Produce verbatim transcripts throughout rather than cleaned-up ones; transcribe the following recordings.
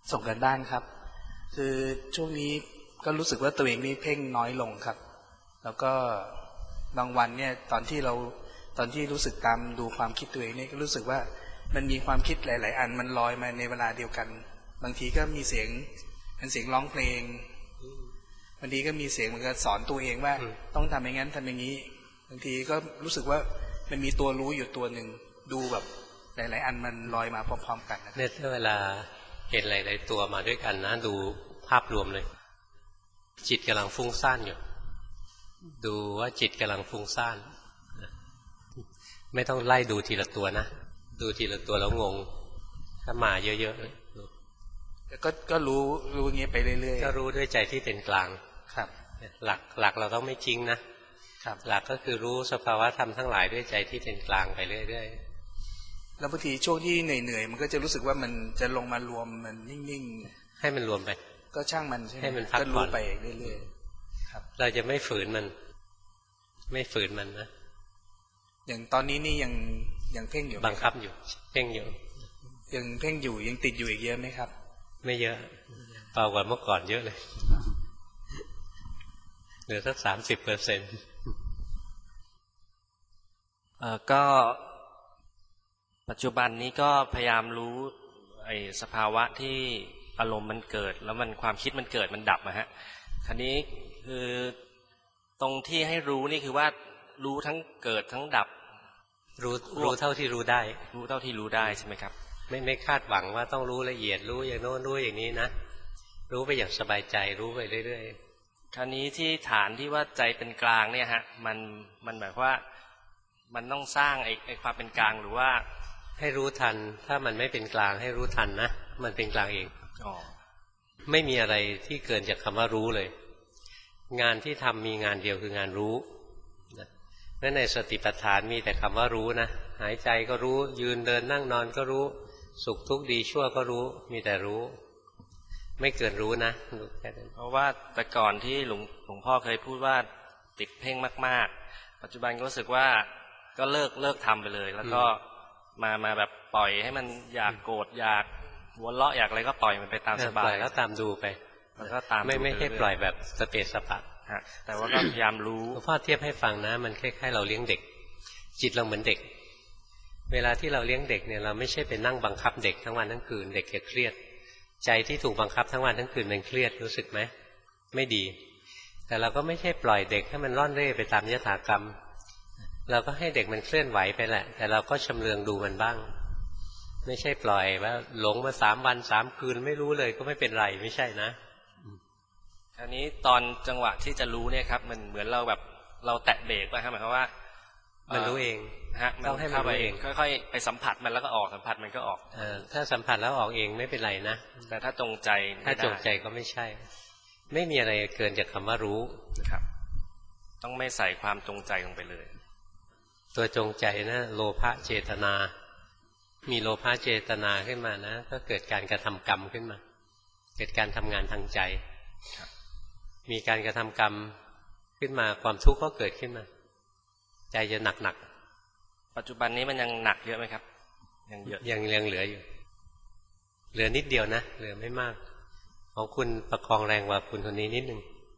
ส่งกันบ้านครับคือช่วงนี้ก็รู้สึกว่าตัวเองนี่เพ่งน้อยลงครับแล้วก็บางวันเนี่ยตอนที่เราตอนที่รู้สึกตามดูความคิดตัวเองเนี่ยก็รู้สึกว่ามันมีความคิดหลายๆอันมันลอยมาในเวลาเดียวกันบางทีก็มีเสียงเป็นเสียงร้องเพลงบางทีก็มีเสียงเหมือนกับสอนตัวเองว่าต้องทำอย่างนั้นทำอย่างนี้บางทีก็รู้สึกว่ามันมีตัวรู้อยู่ตัวหนึ่งดูแบบหลายๆอันมันลอยมาพร้อมๆกันเนี่ยถ้าเวลาเห็นหลายๆตัวมาด้วยกันนะดูภาพรวมเลยจิตกำลังฟุ้งซ่านอยู่ดูว่าจิตกำลังฟุ้งซ่านไม่ต้องไล่ดูทีละตัวนะดูทีละตัวแล้วงงถ้ามาเยอะๆก็ก็รู้รู้อย่างนี้ไปเรื่อยๆก็รู้ด้วยใจที่เป็นกลางครับหลักหลักเราต้องไม่จริงนะครับหลักก็คือรู้สภาวะธรรมทั้งหลายด้วยใจที่เป็นกลางไปเรื่อยๆแล้วบางทีช่วงที่เหนื่อยๆมันก็จะรู้สึกว่ามันจะลงมารวมมันนิ่งๆให้มันรวมไปก็ช่างมันใช่ไหมให้มันพักผ่อนไปเรื่อยๆครับเราจะไม่ฝืนมันไม่ฝืนมันนะอย่างตอนนี้นี่ยังยังเพ่งอยู่บังคับอยู่เพ่งอยู่ยังเพ่งอยู่ยังติดอยู่อีกเยอะไหมครับไม่เยอะเบากว่าเมื่อก่อนเยอะเลยเหลือสักสามสิบเปอร์เซ็นต์เอ่อก็ปัจจุบันนี้ก็พยายามรู้ไอ้สภาวะที่อารมณ์มันเกิดแล้วมันความคิดมันเกิดมันดับนะฮะคราวนี้คือตรงที่ให้รู้นี่คือว่ารู้ทั้งเกิดทั้งดับรู้รู้เท่าที่รู้ได้รู้เท่าที่รู้ได้ใช่ไหมครับไม่ไม่คาดหวังว่าต้องรู้ละเอียดรู้อย่างโน้นรู้อย่างนี้นะรู้ไปอย่างสบายใจรู้ไปเรื่อยๆคราวนี้ที่ฐานที่ว่าใจเป็นกลางเนี่ยฮะมันมันแบบว่ามันต้องสร้างไอ้ไอ้ความเป็นกลางหรือว่าให้รู้ทันถ้ามันไม่เป็นกลางให้รู้ทันนะมันเป็นกลางเองอ๋อไม่มีอะไรที่เกินจากคำว่ารู้เลยงานที่ทำมีงานเดียวคืองานรู้นั่นในสติปัฏฐานมีแต่คำว่ารู้นะหายใจก็รู้ยืนเดินนั่งนอนก็รู้สุขทุกข์ดีชั่วก็รู้มีแต่รู้ไม่เกินรู้นะเพราะว่าแต่ก่อนที่หลวงหลวงพ่อเคยพูดว่าติดเพ่งมากๆปัจจุบันก็รู้สึกว่าก็เลิกเลิกทำไปเลยแล้วก็มามาแบบปล่อยให้มันอยากโกรธอยากหัวเราะอยากอะไรก็ปล่อยมันไปตามสบายแล้วตามดูไปแล้วก็ตามไม่ไม่ให้ปล่อยแบบสเปสสปะแต่ว่าก็พยายามรู้หลวงพ่อเทียบให้ฟังนะมันคล้ายๆเราเลี้ยงเด็กจิตเราเหมือนเด็กเวลาที่เราเลี้ยงเด็กเนี่ยเราไม่ใช่ไปนั่งบังคับเด็กทั้งวันทั้งคืนเด็กจะเครียดใจที่ถูกบังคับทั้งวันทั้งคืนมันเครียดรู้สึกไหมไม่ดีแต่เราก็ไม่ใช่ปล่อยเด็กให้มันร่อนเร่ไปตามยถากรรมเราก็ให้เด็กมันเคลื่อนไหวไปแหละแต่เราก็ชำเลืองดูมันบ้างไม่ใช่ปล่อยว่าหลงมาสามวันสามคืนไม่รู้เลยก็ไม่เป็นไรไม่ใช่นะอันนี้ตอนจังหวะที่จะรู้เนี่ยครับมันเหมือนเราแบบเราแตะเบรกไปครับหมายความว่ามันรู้เองฮะต้องให้มันรู้เองค่อยๆไปสัมผัสมันแล้วก็ออกสัมผัสมันก็ออกเออถ้าสัมผัสแล้วออกเองไม่เป็นไรนะแต่ถ้าจงใจถ้าจงใจก็ไม่ใช่ไม่มีอะไรเกินจากคำว่ารู้นะครับต้องไม่ใส่ความจงใจลงไปเลยตัวจงใจนะโลภะเจตนามีโลภะเจตนาขึ้นมานะก็เกิดการกระทำกรรมขึ้นมาเกิดการทำงานทางใจมีการกระทำกรรมขึ้นมาความทุกข์ก็เกิดขึ้นมาใจจะหนักหนักปัจจุบันนี้มันยังหนักเยอะไหมครับยังเยอะยังยังเหลืออยู่เหลือนิดเดียวนะเหลือไม่มากของคุณประคองแรงกว่าคุณคนนี้นิดนึง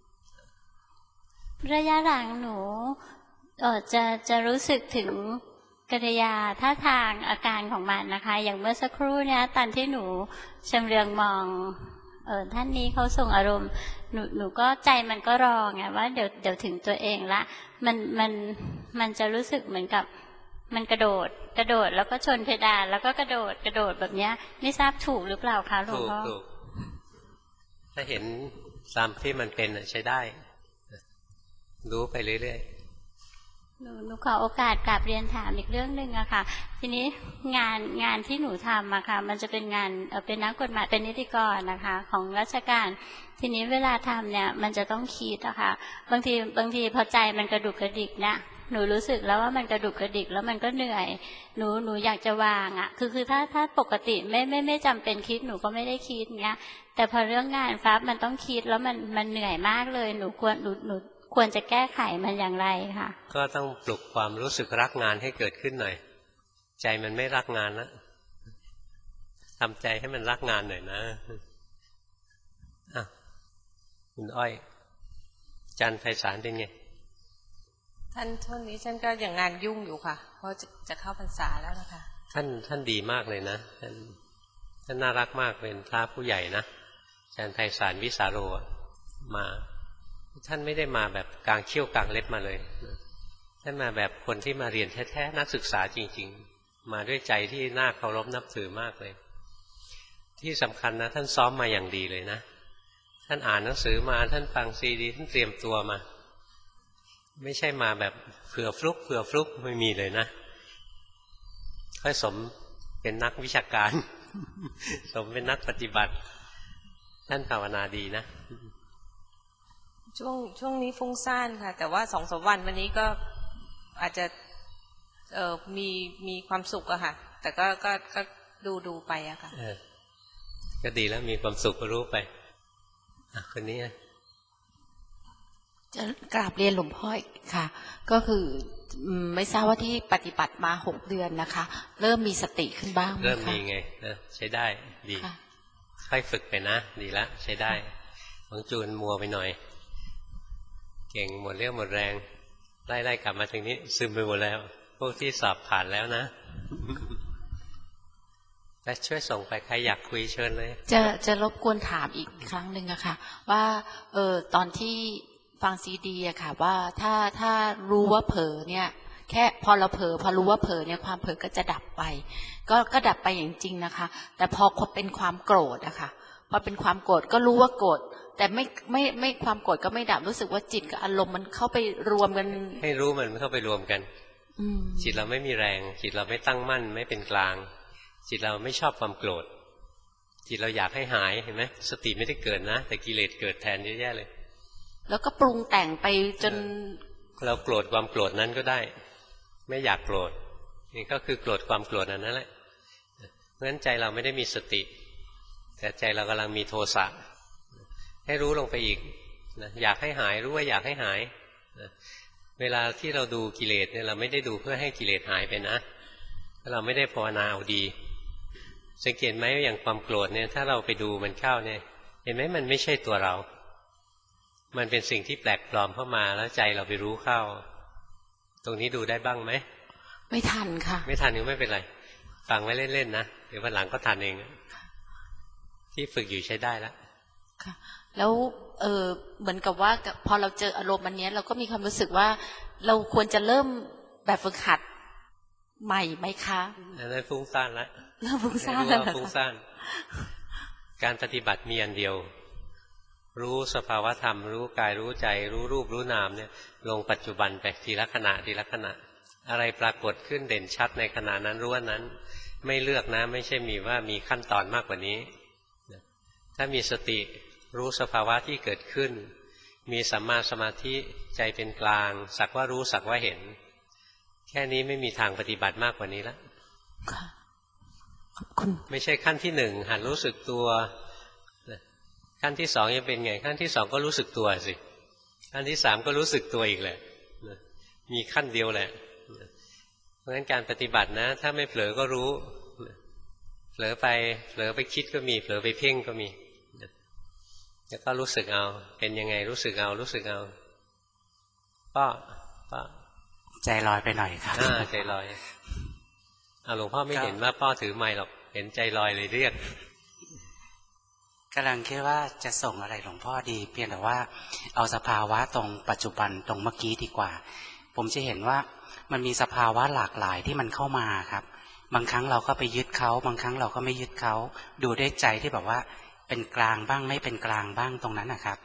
ระยะหลังหนูเออจะจะรู้สึกถึงกิริยาท่าทางอาการของมันนะคะอย่างเมื่อสักครู่เนี่ยตอนที่หนูชำเลืองมองเออท่านนี้เขาส่งอารมณ์หนูหนูก็ใจมันก็รอไงว่าเดี๋ยวเดี๋ยวถึงตัวเองละมันมันมันจะรู้สึกเหมือนกับมันกระโดดกระโดดแล้วก็ชนเพดานแล้วก็กระโดดกระโดดแบบเนี้ยไม่ทราบถูกหรือเปล่าคะหลวงพ่อถูกถ้าเห็นตามที่มันเป็นใช้ได้รู้ไปเรื่อยๆหนูหนูขอโอกาสกลับเรียนถามอีกเรื่องหนึ่งอะค่ะทีนี้งานงานที่หนูทำอะค่ะมันจะเป็นงานเป็นนักกฎหมายเป็นนิติกรนะคะของราชการทีนี้เวลาทำเนี่ยมันจะต้องคิดอะค่ะบางทีบางทีพอใจมันกระดุกกระดิกนะหนูรู้สึกแล้วว่ามันกระดุกกระดิกแล้วมันก็เหนื่อยหนูหนูอยากจะวางอะคือคือถ้าถ้าปกติไม่ไม่ไม่จำเป็นคิดหนูก็ไม่ได้คิดเงี้ยแต่พอเรื่องงานฟ้ามันต้องคิดแล้วมันมันเหนื่อยมากเลยหนูควรหนูหนูควรจะแก้ไขมันอย่างไรค่ะก็ต้องปลุกความรู้สึกรักงานให้เกิดขึ้นหน่อยใจมันไม่รักงานแล้วทำใจให้มันรักงานหน่อยนะคุณอ้อยอาจารย์ไพศาลเป็นไงท่านช่วงนี้ฉันก็อย่างงานยุ่งอยู่ค่ะเพราะจะจะเข้าพรรษาแล้วนะคะท่านท่านดีมากเลยนะท่านท่านน่ารักมากเป็นพระผู้ใหญ่นะอาจารย์ไพศาลวิสาโรมาท่านไม่ได้มาแบบกลางเขี้ยวกลางเล็บมาเลยท่านมาแบบคนที่มาเรียนแท้ๆนักศึกษาจริงๆมาด้วยใจที่น่าเคารพนับถือมากเลยที่สำคัญนะท่านซ้อมมาอย่างดีเลยนะท่านอ่านหนังสือมาท่านฟังซีดีท่านเตรียมตัวมาไม่ใช่มาแบบเผื่อฟลุกเผื่อฟลุกไม่มีเลยนะค่อยสมเป็นนักวิชาการสมเป็นนักปฏิบัติท่านภาวนาดีนะช่วงช่วงนี้ฟุ้งซ่านค่ะแต่ว่าสองสามวันวันนี้ก็อาจจะเออมีมีความสุขอะค่ะแต่ก็ก็ก็ดูดูไปอะค่ะก็ดีแล้วมีความสุขก็รู้ไปอ่ะคนนี้จะกราบเรียนหลวงพ่อค่ะก็คือไม่ทราบว่าที่ปฏิบัติมาหกเดือนนะคะเริ่มมีสติขึ้นบ้างไหมคะเริ่มมีไงนะใช้ได้ดีค่อยฝึกไปนะดีละใช้ได้ของจูนมัวไปหน่อยเก่งหมดเรี่ยวหมดแรงไล่ๆกลับมาทางนี้ซึมไปหมดแล้วพวกที่สอบผ่านแล้วนะแต่ช่วยส่งไปใครอยากคุยเชิญเลยจะจะรบกวนถามอีกครั้งหนึ่งอะค่ะว่าเออตอนที่ฟังซีดีอะค่ะว่าถ้าถ้ารู้ว่าเผลอเนี่ยแค่พอเราเผลอพอรู้ว่าเผลอเนี่ยความเผลอก็จะดับไปก็ก็ดับไปอย่างจริงนะคะแต่พอเป็นความโกรธอะค่ะพอเป็นความโกรธก็รู้ว่าโกรธแต่ไม่ไม่ไม่ความโกรธก็ไม่ดับรู้สึกว่าจิตกับอารมณ์มันเข้าไปรวมกันให้รู้มันเข้าไปรวมกันจิตเราไม่มีแรงจิตเราไม่ตั้งมั่นไม่เป็นกลางจิตเราไม่ชอบความโกรธจิตเราอยากให้หายเห็นไหมสติไม่ได้เกิดนะแต่กิเลสเกิดแทนเยอะแยะเลยแล้วก็ปรุงแต่งไปจนเราโกรธความโกรธนั้นก็ได้ไม่อยากโกรธนี่ก็คือโกรธความโกรธนั่นแหละเพราะฉะนั้นใจเราไม่ได้มีสติแต่ใจเรากำลังมีโทสะให้รู้ลงไปอีกนะอยากให้หายรู้ว่าอยากให้หายนะเวลาที่เราดูกิเลสเนี่ยเราไม่ได้ดูเพื่อให้กิเลสหายไปนะเราไม่ได้ภาวนาเอาดีสังเกตไหมอย่างความโกรธเนี่ยถ้าเราไปดูมันเข้าเนี่ยเห็นไหมมันไม่ใช่ตัวเรามันเป็นสิ่งที่แปลกปลอมเข้ามาแล้วใจเราไปรู้เข้าตรงนี้ดูได้บ้างไหมไม่ทันค่ะไม่ทันก็ไม่เป็นไรฟังไว้เล่นๆนะเดี๋ยววันหลังก็ทันเองที่ฝึกอยู่ใช้ได้แล้วค่ะแล้วเออเหมือนกับว่าพอเราเจออารมณ์อันนี้เราก็มีความรู้สึกว่าเราควรจะเริ่มแบบฝึกหัดใหม่ไหมคะอันนั้นฟุ้งซ่านแล้วเริ่มฟุ้งซ่านแล้วฟุ้งซ่านการปฏิบัติมีอันเดียวรู้สภาวะธรรมรู้กายรู้ใจรู้รูปรู้นามเนี่ยลงปัจจุบันไปทีละขณะทีละขณะอะไรปรากฏขึ้นเด่นชัดในขณะนั้นรู้ว่านั้นไม่เลือกนะไม่ใช่มีว่ามีขั้นตอนมากกว่านี้ถ้ามีสติรู้สภาวะที่เกิดขึ้นมีสัมมาสมาธิใจเป็นกลางสักว่ารู้สักว่าเห็นแค่นี้ไม่มีทางปฏิบัติมากกว่านี้แล้วขอบคุณไม่ใช่ขั้นที่หนึ่งหัดรู้สึกตัวขั้นที่สองยังเป็นไงขั้นที่สองก็รู้สึกตัวสิขั้นที่สามก็รู้สึกตัวอีกแหละมีขั้นเดียวแหละเพราะฉะนั้นการปฏิบัตินะถ้าไม่เผลอก็รู้เผลอไปเผลอไปคิดก็มีเผลอไปเพ่งก็มีแล้วก็รู้สึกเอาเป็นยังไงรู้สึกเอารู้สึกเอาป้อป้อใจลอยไปหน่อยครับอ่าใจลอยเอาหลวงพ่อไม่เห็นว่าป้อถือไมค์หรอกเห็นใจลอยเลยเรียกกำลังคิดว่าจะส่งอะไรหลวงพ่อดีเพียงแต่ว่าเอาสภาวะตรงปัจจุบันตรงเมื่อกี้ดีกว่าผมจะเห็นว่ามันมีสภาวะหลากหลายที่มันเข้ามาครับบางครั้งเราก็ไปยึดเขาบางครั้งเราก็ไม่ยึดเขาดูด้วยใจที่แบบว่าเป็นกลางบ้างไม่เป็นกลางบ้างตรงนั้นนะครับ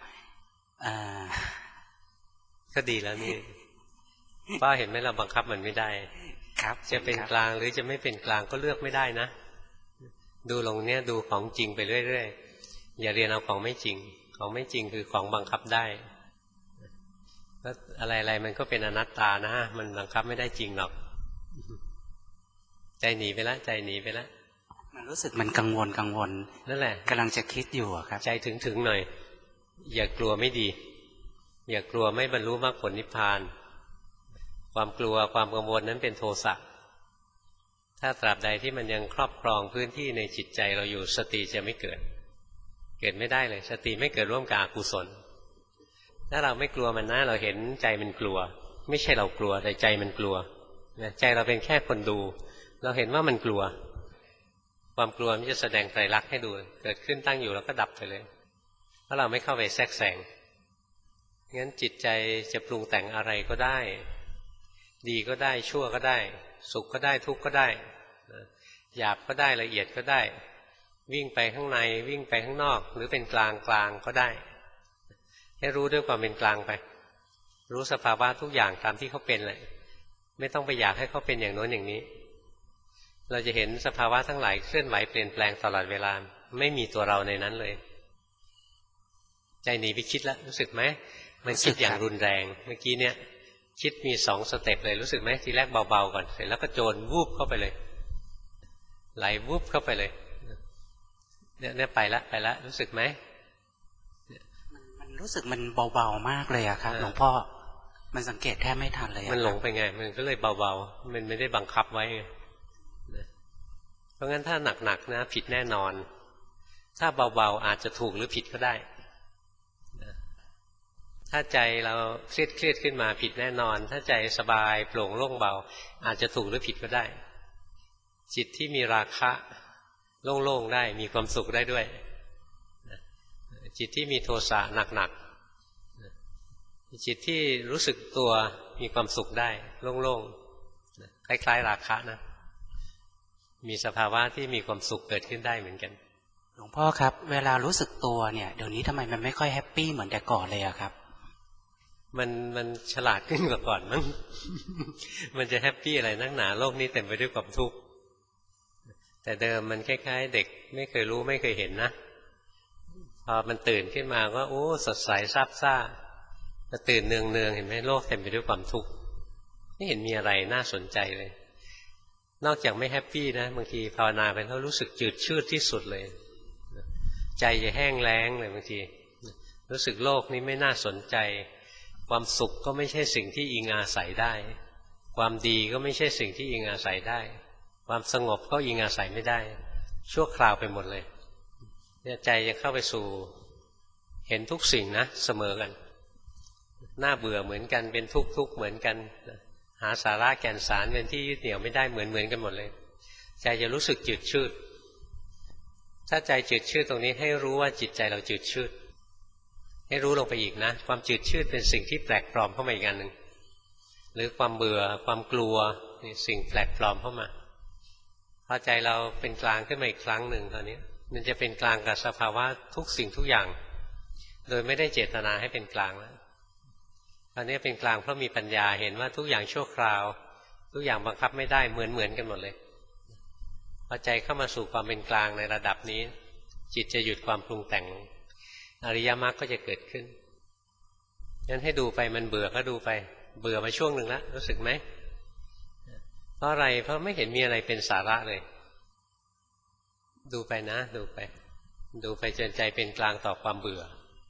ก็ดีแล้วนี่ป้าเห็นไหมเราบังคับมันไม่ได้ครับจะเป็นกลางหรือจะไม่เป็นกลางก็เลือกไม่ได้นะดูลงเนี้ยดูของจริงไปเรื่อยๆอย่าเรียนเอาของไม่จริงของไม่จริงคือของบังคับได้แล้วอะไรๆมันก็เป็นอนัตตานะมันบังคับไม่ได้จริงหรอกใจหนีไปแล้วใจหนีไปแล้วมันรู้สึกมันกังวลกังวลนั่นแหละกำลังจะคิดอยู่ครับใจถึงถึงหน่อยอย่ากลัวไม่ดีอย่ากลัวไม่บรรลุมรรคผลนิพพานความกลัวความกังวลนั้นเป็นโทสะถ้าตราบใดที่มันยังครอบครองพื้นที่ในจิตใจเราอยู่สติจะไม่เกิดเกิดไม่ได้เลยสติไม่เกิดร่วมกับอกุศลถ้าเราไม่กลัวมันนะเราเห็นใจมันกลัวไม่ใช่เรากลัวแต่ใจมันกลัวใจเราเป็นแค่คนดูเราเห็นว่ามันกลัวความกลัวมันจะแสดงไตรลักษณ์ให้ดูเกิดขึ้นตั้งอยู่แล้วก็ดับไปเลยเพราะเราไม่เข้าไปแทรกแซงงั้นจิตใจจะปรุงแต่งอะไรก็ได้ดีก็ได้ชั่วก็ได้สุขก็ได้ทุกข์ก็ได้หยาบก็ได้ละเอียดก็ได้วิ่งไปข้างในวิ่งไปข้างนอกหรือเป็นกลางกลางก็ได้ให้รู้ด้วยความเป็นกลางไปรู้สภาวะทุกอย่างตามที่เขาเป็นเลยไม่ต้องไปอยากให้เขาเป็นอย่างโน้นอย่างนี้เราจะเห็นสภาวะทั้งหลายเคลื่อนไหวเปลี่ยนแปลงตลอดเวลาไม่มีตัวเราในนั้นเลยใจหนีไปคิดแล้วรู้สึกไหมมันคิดอย่างรุนแรงเมื่อกี้เนี่ยคิดมีสองสเต็ปเลยรู้สึกไหมทีแรกเบาๆก่อนเสร็จแล้วก็โจรวูบเข้าไปเลยไหลวูบเข้าไปเลยเนี่ยเนี่ยไปละไปละรู้สึกไหมมันมันรู้สึกมันเบาๆมากเลยอะครับหลวงพ่อมันสังเกตแทบไม่ทันเลยมันหลงไปไงมันก็เลยเบาๆมันไม่ได้บังคับไว้เพราะงั้นถ้าหนักๆนะผิดแน่นอนถ้าเบาๆอาจจะถูกหรือผิดก็ได้ถ้าใจเราเครียดเครียดขึ้นมาผิดแน่นอนถ้าใจสบายโปร่งโล่งเบาอาจจะถูกหรือผิดก็ได้จิตที่มีราคะโล่งๆได้มีความสุขได้ด้วยจิตที่มีโทสะหนักๆจิตที่รู้สึกตัวมีความสุขได้โล่งๆคล้ายๆราคะนะมีสภาวะที่มีความสุขเกิดขึ้นได้เหมือนกันหลวงพ่อครับเวลารู้สึกตัวเนี่ยเดี๋ยวนี้ทำไมมันไม่ค่อยแฮปปี้เหมือนแต่ก่อนเลยอะครับมันมันฉลาดขึ้นกว่าก่อนมั้ง มันจะแฮปปี้อะไรนักหนาโลกนี้เต็มไปด้วยความทุกข์แต่เดิมมันคล้ายๆเด็กไม่เคยรู้ไม่เคยเห็นนะพอมันตื่นขึ้นมาก็โอ้สดใสซาบซ่าแต่ตื่นเนืองเนืองเห็นไหมโลกเต็มไปด้วยความทุกข์ไม่เห็นมีอะไรน่าสนใจเลยนอกจากไม่แฮปปี้นะบางทีภาวนาไปแล้วรู้สึกจืดชืดที่สุดเลยใจจะแห้งแล้งเลยบางทีรู้สึกโลกนี้ไม่น่าสนใจความสุขก็ไม่ใช่สิ่งที่อิงอาศัยได้ความดีก็ไม่ใช่สิ่งที่อิงอาศัยได้ความสงบก็อิงอาศัยไม่ได้ชั่วคราวไปหมดเลยเนี่ยใจจะเข้าไปสู่เห็นทุกสิ่งนะเสมอกันน่าเบื่อเหมือนกันเป็นทุกข์ทุกข์เหมือนกันหาสาระแก่นสารเป็นที่ยึดเหนี่ยวไม่ได้เหมือนเหมือนกันหมดเลยใจจะรู้สึกจืดชืดถ้าใจจืดชืดตรงนี้ให้รู้ว่าจิตใจเราจืดชืดให้รู้ลงไปอีกนะความจืดชืดเป็นสิ่งที่แปลกปลอมเข้ามาอีกอันหนึ่งหรือความเบื่อความกลัวนี่สิ่งแปลกปลอมเข้ามาพอใจเราเป็นกลางขึ้นมาอีกครั้งหนึ่งตอนนี้มันจะเป็นกลางกับสภาวะทุกสิ่งทุกอย่างโดยไม่ได้เจตนาให้เป็นกลางแล้วตอนนี้เป็นกลางเพราะมีปัญญาเห็นว่าทุกอย่างชั่วคราวทุกอย่างบังคับไม่ได้เหมือนเหมือนกันหมดเลยพอใจเข้ามาสู่ความเป็นกลางในระดับนี้จิตจะหยุดความปรุงแต่งอริยมรรคก็จะเกิดขึ้นงั้นให้ดูไปมันเบื่อก็ดูไปเบื่อมาช่วงหนึ่งแล้วรู้สึกไหมเพราะอะไรเพราะไม่เห็นมีอะไรเป็นสาระเลยดูไปนะดูไปดูไปจนใจเป็นกลางต่อความเบื่อ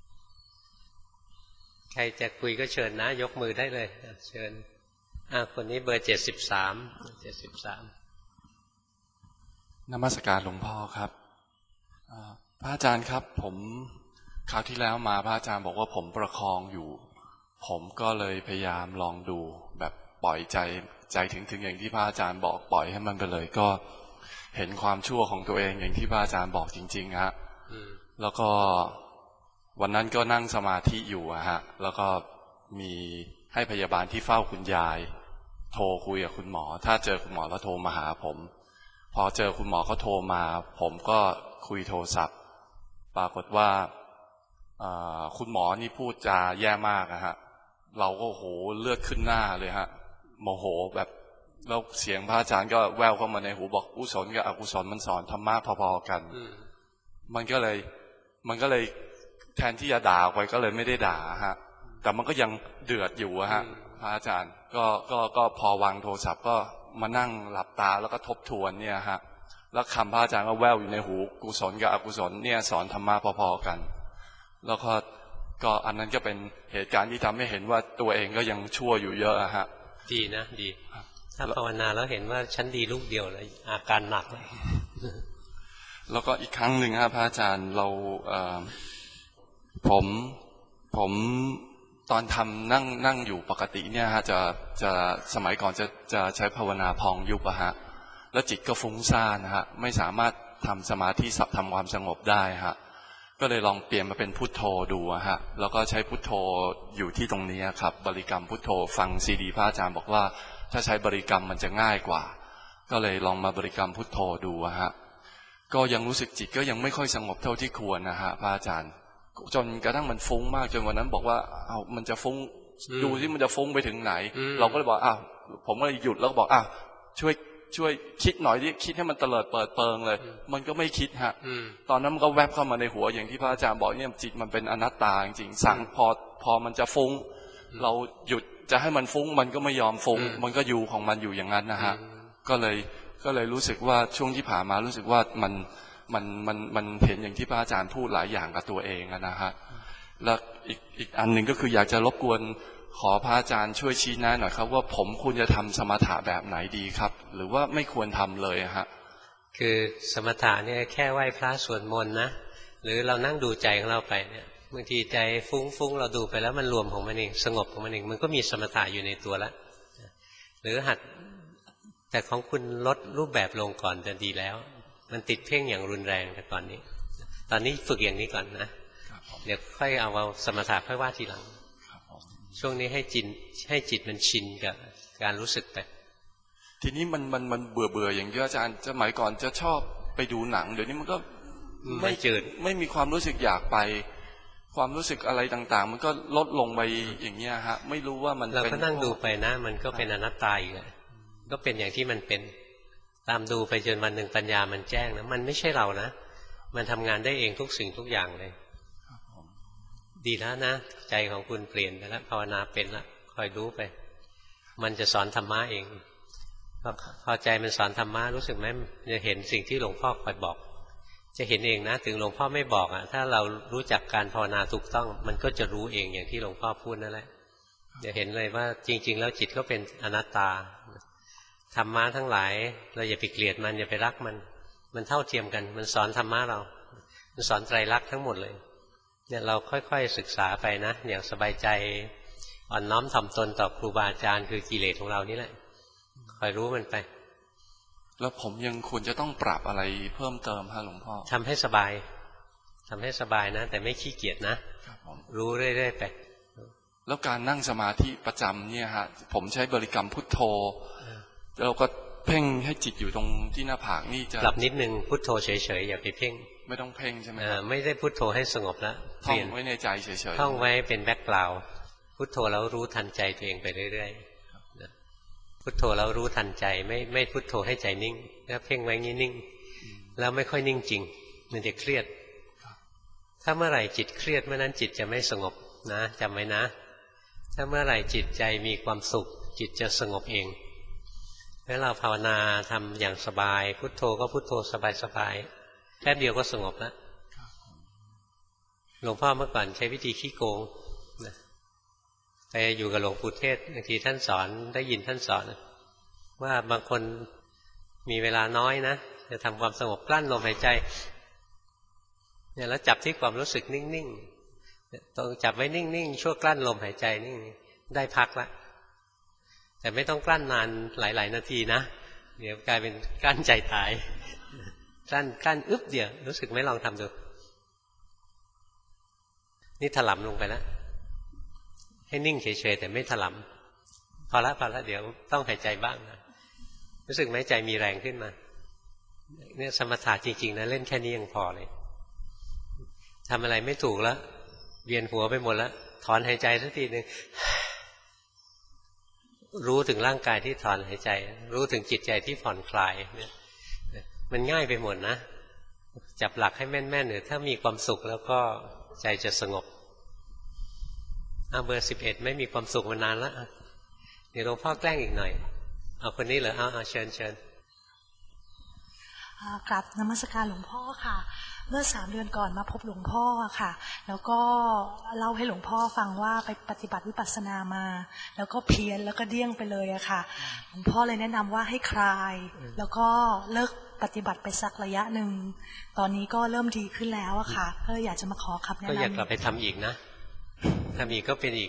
ใครจะคุยก็เชิญนะยกมือได้เลยเชิญอ่ะคนนี้เบอร์เจ็ดสิบสามเจ็ดสิบสามนมัสการหลวงพ่อครับพระอาจารย์ครับผมคราวที่แล้วมาพระอาจารย์บอกว่าผมประคองอยู่ผมก็เลยพยายามลองดูแบบปล่อยใจใจถึงถึงอย่างที่พระอาจารย์บอกปล่อยให้มันไปเลยก็เห็นความชั่วของตัวเองอย่างที่พระอาจารย์บอกจริงๆฮะแล้วก็วันนั้นก็นั่งสมาธิอยู่อะฮะแล้วก็มีให้พยาบาลที่เฝ้าคุณยายโทรคุยกับคุณหมอถ้าเจอคุณหมอแล้วโทรมาหาผมพอเจอคุณหมอเขาโทรมาผมก็คุยโทรศัพท์ปรากฏว่าคุณหมอนี่พูดจาแย่มากอะฮะเราก็โหเลือดขึ้นหน้าเลยฮะโมโหแบบแล้วเสียงพระอาจารย์ก็แววเข้ามาในหูบอกกุศลกับอกุศลมันสอนธรรมะพอๆกันมันก็เลยมันก็เลยแทนที่จะด่าไปก็เลยไม่ได้ด่าฮะแต่มันก็ยังเดือดอยู่ฮะพระอาจารย์ก็ก็ก็พอวางโทรศัพท์ก็มานั่งหลับตาแล้วก็ทบทวนเนี่ยฮะแล้วคำพระอาจารย์ก็แววอยู่ในหูกุศลกับอกุศลเนี่ยสอนธรรมะพอๆกันแล้วก็ก็อันนั้นก็เป็นเหตุการณ์ที่ทำให้เห็นว่าตัวเองก็ยังชั่วอยู่เยอะฮะดีนะดีถ้าภาวนาแล้วเห็นว่าฉันดีลูกเดียวเลยอาการหนักเลยแล้วก็อีกครั้งหนึ่งครับพระอาจารย์เราผมผมตอนทำนั่งนั่งอยู่ปกติเนี่ยฮะจะจะสมัยก่อนจะจะใช้ภาวนาพองยุบอะฮะแล้วจิตก็ฟุ้งซ่านนะฮะไม่สามารถทำสมาธิสับทำความสงบได้ฮะก็เลยลองเปลี่ยนมาเป็นพุทโธดูอะฮะแล้วก็ใช้พุทโธอยู่ที่ตรงนี้ครับบริกรรมพุทโธฟังซีดีพระอาจารย์บอกว่าถ้าใช้บริกรรมมันจะง่ายกว่าก็เลยลองมาบริกรรมพุทโธดูอะฮะก็ยังรู้สึกจิตก็ยังไม่ค่อยสงบเท่าที่ควรนะฮะพระอาจารย์จนกระทั่งมันฟุ้งมากจนวันนั้นบอกว่าเอามันจะฟุ้งดูที่มันจะฟุ้งไปถึงไหนเราก็เลยบอกอ้าวผมก็เลยหยุดแล้วก็บอกอ้าวช่วยช่วยคิดหน่อยดิคิดให้มันเตลิดเปิดเปิงเลยมันก็ไม่คิดฮะตอนนั้นมันก็แวบเข้ามาในหัวอย่างที่พระอาจารย์บอกเนี่ยจิตมันเป็นอนัตตาจริงๆสั่งพอพอมันจะฟุ้งเราหยุดจะให้มันฟุ้งมันก็ไม่ยอมฟุ้งมันก็อยู่ของมันอยู่อย่างนั้นนะฮะก็เลยก็เลยรู้สึกว่าช่วงที่ผ่านมารู้สึกว่ามันมันมันมันเห็นอย่างที่พระอาจารย์พูดหลายอย่างกับตัวเองนะฮะแล้วอีกอีกอันหนึ่งก็คืออยากจะรบกวนขอพระอาจารย์ช่วยชี้แนะหน่อยครับว่าผมควรจะทำสมถะแบบไหนดีครับหรือว่าไม่ควรทำเลยฮะคือสมถะเนี่ยแค่ไหว้พระสวดมนต์นะหรือเรานั่งดูใจของเราไปเนี่ยบางทีใจฟุ้งฟุ้งเราดูไปแล้วมันรวมของมันเองสงบของมันเองมันก็มีสมถะอยู่ในตัวแล้วหรือหัดแต่ของคุณลดรูปแบบลงก่อนจะดีแล้วมันติดเพ่งอย่างรุนแรงแต่ตอนนี้ตอนนี้ฝึกอย่างนี้ก่อนนะเดี๋ยวค่อยเอาเอาสมถะค่อยว่าทีหลังช่วงนี้ให้จิตให้จิตมันชินกับการรู้สึกไปทีนี้มันมันมันเบื่อเบื่ออย่างที่อาจารย์สมัยก่อนจะชอบไปดูหนังเดี๋ยวนี้มันก็ไม่จืดไม่มีความรู้สึกอยากไปความรู้สึกอะไรต่างๆมันก็ลดลงไปอย่างเงี้ยฮะไม่รู้ว่ามันเราก็นั่งดูไปนะมันก็เป็นอนัตตาอีกก็เป็นอย่างที่มันเป็นตามดูไปจนวันหนึ่งปัญญามันแจ้งนะมันไม่ใช่เรานะมันทำงานได้เองทุกสิ่งทุกอย่างเลยดีแล้วนะใจของคุณเปลี่ยนไปแล้วภาวนาเป็นแล้วคอยรู้ไปมันจะสอนธรรมะเองพอใจมันสอนธรรมะรู้สึกไหมจะเห็นสิ่งที่หลวงพ่อคอยบอกจะเห็นเองนะถึงหลวงพ่อไม่บอกอ่ะถ้าเรารู้จักการภาวนาถูกต้องมันก็จะรู้เองอย่างที่หลวงพ่อพูดนั่นแหละจะเห็นเลยว่าจริงๆแล้วจิตก็เป็นอนัตตาธรรมะทั้งหลายเราอย่าไปเกลียดมันอย่าไปรักมันมันเท่าเทียมกันมันสอนธรรมะเรามันสอนไตรลักษณ์ทั้งหมดเลยเนี่ยเราค่อยๆศึกษาไปนะอย่างสบายใจอ่อนน้อมถ่อมตนต่อครูบาอาจารย์คือกิเลสของเรานี่แหละคอยรู้มันไปแล้วผมยังควรจะต้องปรับอะไรเพิ่มเติมฮะหลวงพ่อทำให้สบายทำให้สบายนะแต่ไม่ขี้เกียจนะรู้เรื่อยๆไปแล้วการนั่งสมาธิประจำเนี่ยฮะผมใช้บริกรรมพุทโธเราก็เพ่งให้จิตอยู่ตรงที่หน้าผากนี่จะหลับนิดนึงพุทโธเฉยๆอย่าไปเพ่งไม่ต้องเพ่งใช่ไหมไม่ได้พุทโธให้สงบแล้วท่องไว้ในใจเฉยๆท่องไว้เป็นแบ็คกราวด์พุทโธแล้วรู้ทันใจตัวเองไปเรื่อยๆพุทโธแล้วรู้ทันใจไม่ไม่พุทโธให้ใจนิ่งแล้วเพ่งไว้งี้นิ่งแล้วไม่ค่อยนิ่งจริงมันจะเครียดถ้าเมื่อไหร่จิตเครียดเมื่อนั้นจิตจะไม่สงบนะจำไว้นะถ้าเมื่อไหร่จิตใจมีความสุขจิตจะสงบเองแล้วเราภาวนาทำอย่างสบายพุทโธก็พุทโธสบายๆแป๊บเดียวก็สงบแล้วหลวงพ่อเมื่อก่อนใช้วิธีขี้โกงนะไปอยู่กับหลวงปู่เทศบางทีท่านสอนได้ยินท่านสอนว่าบางคนมีเวลาน้อยนะจะทำความสงบกลั้นลมหายใจเนี่ยแล้วจับที่ความรู้สึกนิ่งๆต้องจับไว้นิ่งๆชั่วกลั้นลมหายใจนิ่งได้พักละแต่ไม่ต้องกลั้นนานหลายๆนาทีนะเดี๋ยวกลายเป็นกลั้นใจตายกลั้นกลั้นอึ๊บเดียวรู้สึกไหมลองทำดูนี่ถลำลงไปแล้วให้นิ่งเฉยๆแต่ไม่ถลำพอละพอละเดี๋ยวต้องหายใจบ้างนะรู้สึกไหมใจมีแรงขึ้นมาเนี่ยสมถะจริงๆนะเล่นแค่นี้ยังพอเลยทำอะไรไม่ถูกแล้วเวียนหัวไปหมดแล้วถอนหายใจสักทีนึงรู้ถึงร่างกายที่ถอนหายใจรู้ถึงจิตใจที่ผ่อนคลายเนี่ยมันง่ายไปหมดนะจับหลักให้แม่นๆเนี่ยถ้ามีความสุขแล้วก็ใจจะสงบเอาเบอร์สิบเอ็ดไม่มีความสุขมานานแล้วเดี๋ยวหลวงพ่อแกล้งอีกหน่อยเอาคนนี้เหรอเอาเอาเชิญเชิญกราบนมัสการหลวงพ่อค่ะเมื่อสามเดือนก่อนมาพบหลวงพ่อค่ะแล้วก็เล่าให้หลวงพ่อฟังว่าไปปฏิบัติวิปัสสนามาแล้วก็เพี้ยนแล้วก็เดี้ยงไปเลยอะค่ะหลวงพ่อเลยแนะนำว่าให้คลายแล้วก็เลิกปฏิบัติไปสักระยะหนึ่งตอนนี้ก็เริ่มดีขึ้นแล้วอะค่ะก็อยากจะมาขอคำแนะนำก็อยากกลับไปทำอีกนะทำอีกก็เป็นอีก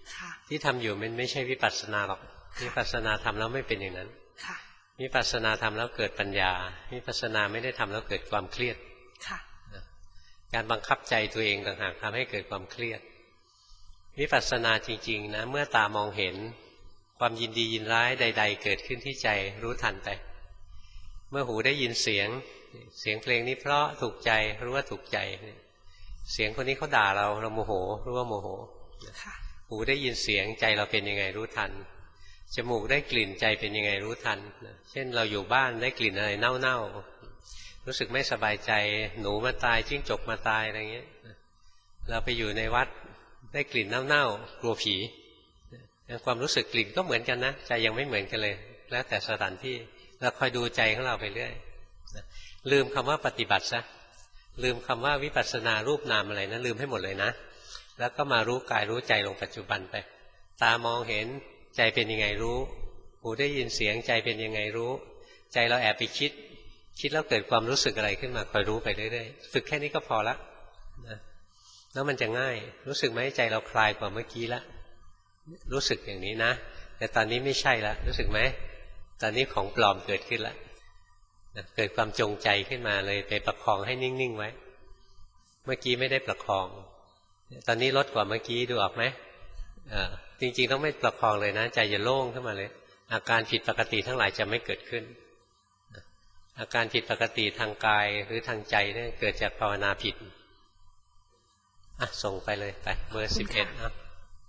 ที่ทำอยู่มันไม่ใช่วิปัสสนาหรอกวิปัสสนาทำแล้วไม่เป็นอย่างนั้นวิปัสสนาทำแล้วเกิดปัญญาวิปัสสนาไม่ได้ทำแล้วเกิดความเครียดการบังคับใจตัวเองต่างหากทำให้เกิดความเครียดวิปัสสนาจริงๆนะเมื่อตามองเห็นความยินดียินร้ายใดๆเกิดขึ้นที่ใจรู้ทันไปเมื่อหูได้ยินเสียงเสียงเพลงนี้เพราะถูกใจรู้ว่าถูกใจเสียงคนนี้เขาด่าเราเราโมโหรู้ว่าโมโหหูได้ยินเสียงใจเราเป็นยังไงรู้ทันจมูกได้กลิ่นใจเป็นยังไงรู้ทันเช่นเราอยู่บ้านได้กลิ่นอะไรเน่าๆรู้สึกไม่สบายใจหนูมาตายจิ้งจกมาตายอะไรเงี้ยเราไปอยู่ในวัดได้กลิ่นเน่าๆกลัวผีความรู้สึกกลิ่นก็เหมือนกันนะใจยังไม่เหมือนกันเลยแล้วแต่สถานที่เราคอยดูใจของเราไปเรื่อยลืมคำว่าปฏิบัติซะลืมคำว่าวิปัสสนารูปนามอะไรนะลืมให้หมดเลยนะแล้วก็มารู้กายรู้ใจลงปัจจุบันไปตามองเห็นใจเป็นยังไงรู้หูได้ยินเสียงใจเป็นยังไงรู้ใจเราแอบไปคิดคิดแล้วเกิดความรู้สึกอะไรขึ้นมาคอยรู้ไปเรื่อยๆฝึกแค่นี้ก็พอละนะแล้วมันจะง่ายรู้สึกไหมใจเราคลายกว่าเมื่อกี้ละรู้สึกอย่างนี้นะแต่ตอนนี้ไม่ใช่ละรู้สึกไหมตอนนี้ของปลอมเกิดขึ้นละเกิดความจงใจขึ้นมาเลยไปประคองให้นิ่งๆไว้เมื่อกี้ไม่ได้ประคองตอนนี้ลดกว่าเมื่อกี้ดูออกไหมจริงๆต้องไม่ประคองเลยนะใจจะโล่งขึ้นมาเลยอาการผิดปกติทั้งหลายจะไม่เกิดขึ้นอาการผิดปกติทางกายหรือทางใจเนี่ยเกิดจากภาวนาผิดอ่ะส่งไปเลยไปเบอร์สิบเอ็ดนะ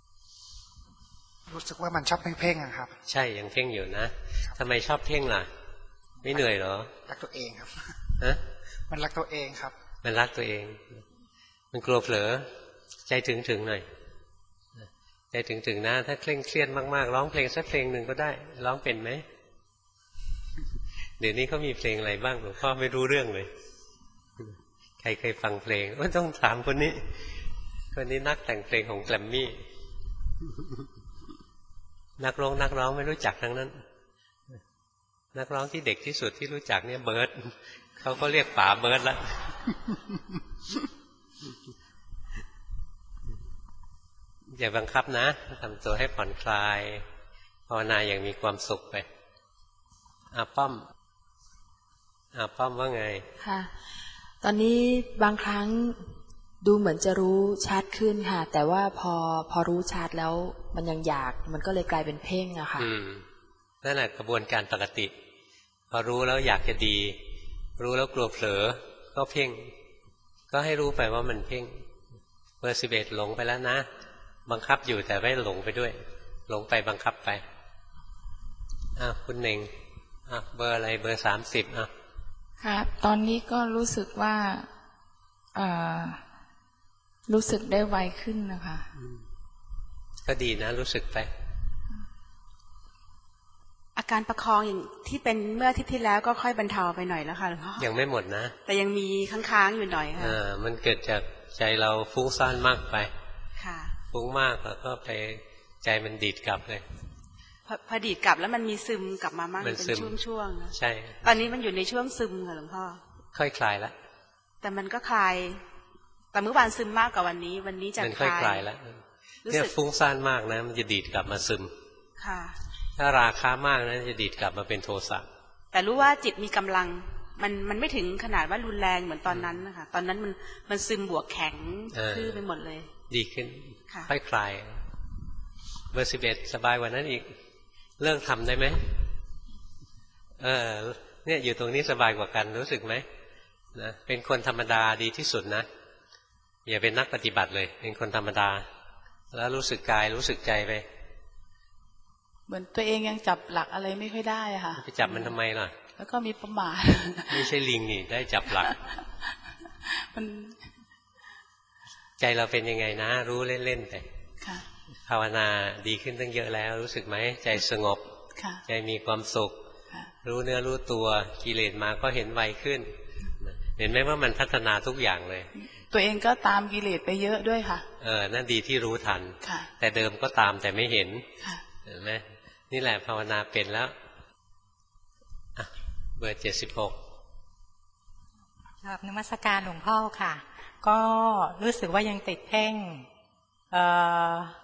รู้สึกว่ามันชอบเพ่งๆครับใช่ยังเพ่งอยู่นะทำไมชอบเพ่งล่ะไม่เหนื่อยเหรอรักตัวเองครับฮะมันรักตัวเองครับมันรักตัวเองมันกลัวเผลอใจถึงถึงหน่อยใจถึงถึงนะถ้าเคร่งเครียดมากๆร้องเพลงสักเพลงหนึ่งก็ได้ร้องเป็นไหมเดี๋ยวนี้เขามีเพลงอะไรบ้างหลวงพ่อไม่รู้เรื่องเลยใครเคยฟังเพลงว่าต้องถามคนนี้คนนี้นักแต่งเพลงของแกรมมี่นักร้องนักร้องไม่รู้จักทั้งนั้นนักร้องที่เด็กที่สุดที่รู้จักเนี่ยเบิร์ดเขาก็เรียกป๋าเบิร์ดแล้วอย่าบังคับนะทำตัวให้ผ่อนคลายภาวนาอย่างมีความสุขไปอาป้อมอาป้อมว่าไงค่ะตอนนี้บางครั้งดูเหมือนจะรู้ชัดขึ้นค่ะแต่ว่าพอพอรู้ชัดแล้วมันยังอยากมันก็เลยกลายเป็นเพ่งอะค่ะอืมนั่นแหละกระบวนการปกติพอรู้แล้วอยากจะดีรู้แล้วกลัวเผลอก็เพ่งก็ให้รู้ไปว่ามันเพ่งเบอร์สิบเอ็ดหลงไปแล้วนะบังคับอยู่แต่ไม่หลงไปด้วยหลงไปบังคับไปอ้าวคุณเน่งอ่ะเบอร์อะไรเบอร์สามสิบอ่ะครับตอนนี้ก็รู้สึกว่าอ่ารู้สึกได้ไวขึ้นนะคะก็ดีนะรู้สึกไปอาการประคองอย่างที่เป็นเมื่ออาทิตย์ที่แล้วก็ค่อยบรรเทาไปหน่อยแล้วค่ะหลวงพ่อยังไม่หมดนะแต่ยังมีค้างๆอยู่หน่อยค่ะอ่ามันเกิดจากใจเราฟุ้งซ่านมากไปค่ะฟุ้งมากแล้วก็ไปใจมันดีดกลับเลยพอพอดีดกลับแล้วมันมีซึมกลับมาบ้างเป็นช่วงๆใช่ตอนนี้มันอยู่ในช่วงซึมค่ะหลวงพ่อค่อยคลายแล้วแต่มันก็คลายแต่เมื่อวานซึมมากกว่าวันนี้วันนี้จะคลายมันค่อยคลายแล้วเนี่ยฟุ้งซ่านมากนะมันจะดีดกลับมาซึมค่ะถ้าราคามากนะจะดีดกลับมาเป็นโทสะแต่รู้ว่าจิตมีกำลังมันมันไม่ถึงขนาดว่ารุนแรงเหมือนตอนนั้นนะคะตอนนั้นมันมันซึมบวกแข็งคือไปหมดเลยดีขึ้นค่อยคลายเบอร์สิบเอ็ดสบายกว่านั้นอีกเลิกทำได้ไหมเออเนี่ยอยู่ตรงนี้สบายกว่ากันรู้สึกไหมนะเป็นคนธรรมดาดีที่สุดนะอย่าเป็นนักปฏิบัติเลยเป็นคนธรรมดาแล้วรู้สึกกายรู้สึกใจไปเหมือนตัวเองยังจับหลักอะไรไม่ค่อยได้ค่ะไปจับมันทำไมล่ะแล้วก็มีประมาทไม่ใช่ลิงนี่ได้จับหลักมันใจเราเป็นยังไงนะรู้เล่นๆไปภาวนาดีขึ้นตั้งเยอะแล้วรู้สึกไหมใจสงบใจมีความสุขรู้เนื้อรู้ตัวกิเลสมาก็เห็นไวขึ้นเห็นไหมว่ามันพัฒนาทุกอย่างเลยตัวเองก็ตามกิเลสไปเยอะด้วยค่ะเออนั่นดีที่รู้ทันแต่เดิมก็ตามแต่ไม่เห็นเห็นไหมนี่แหละภาวนาเป็นแล้วเบอร์เจ็ดสิบหกครับนมัสการหลวงพ่อค่ะก็รู้สึกว่ายังติดเพ่งเอ่อ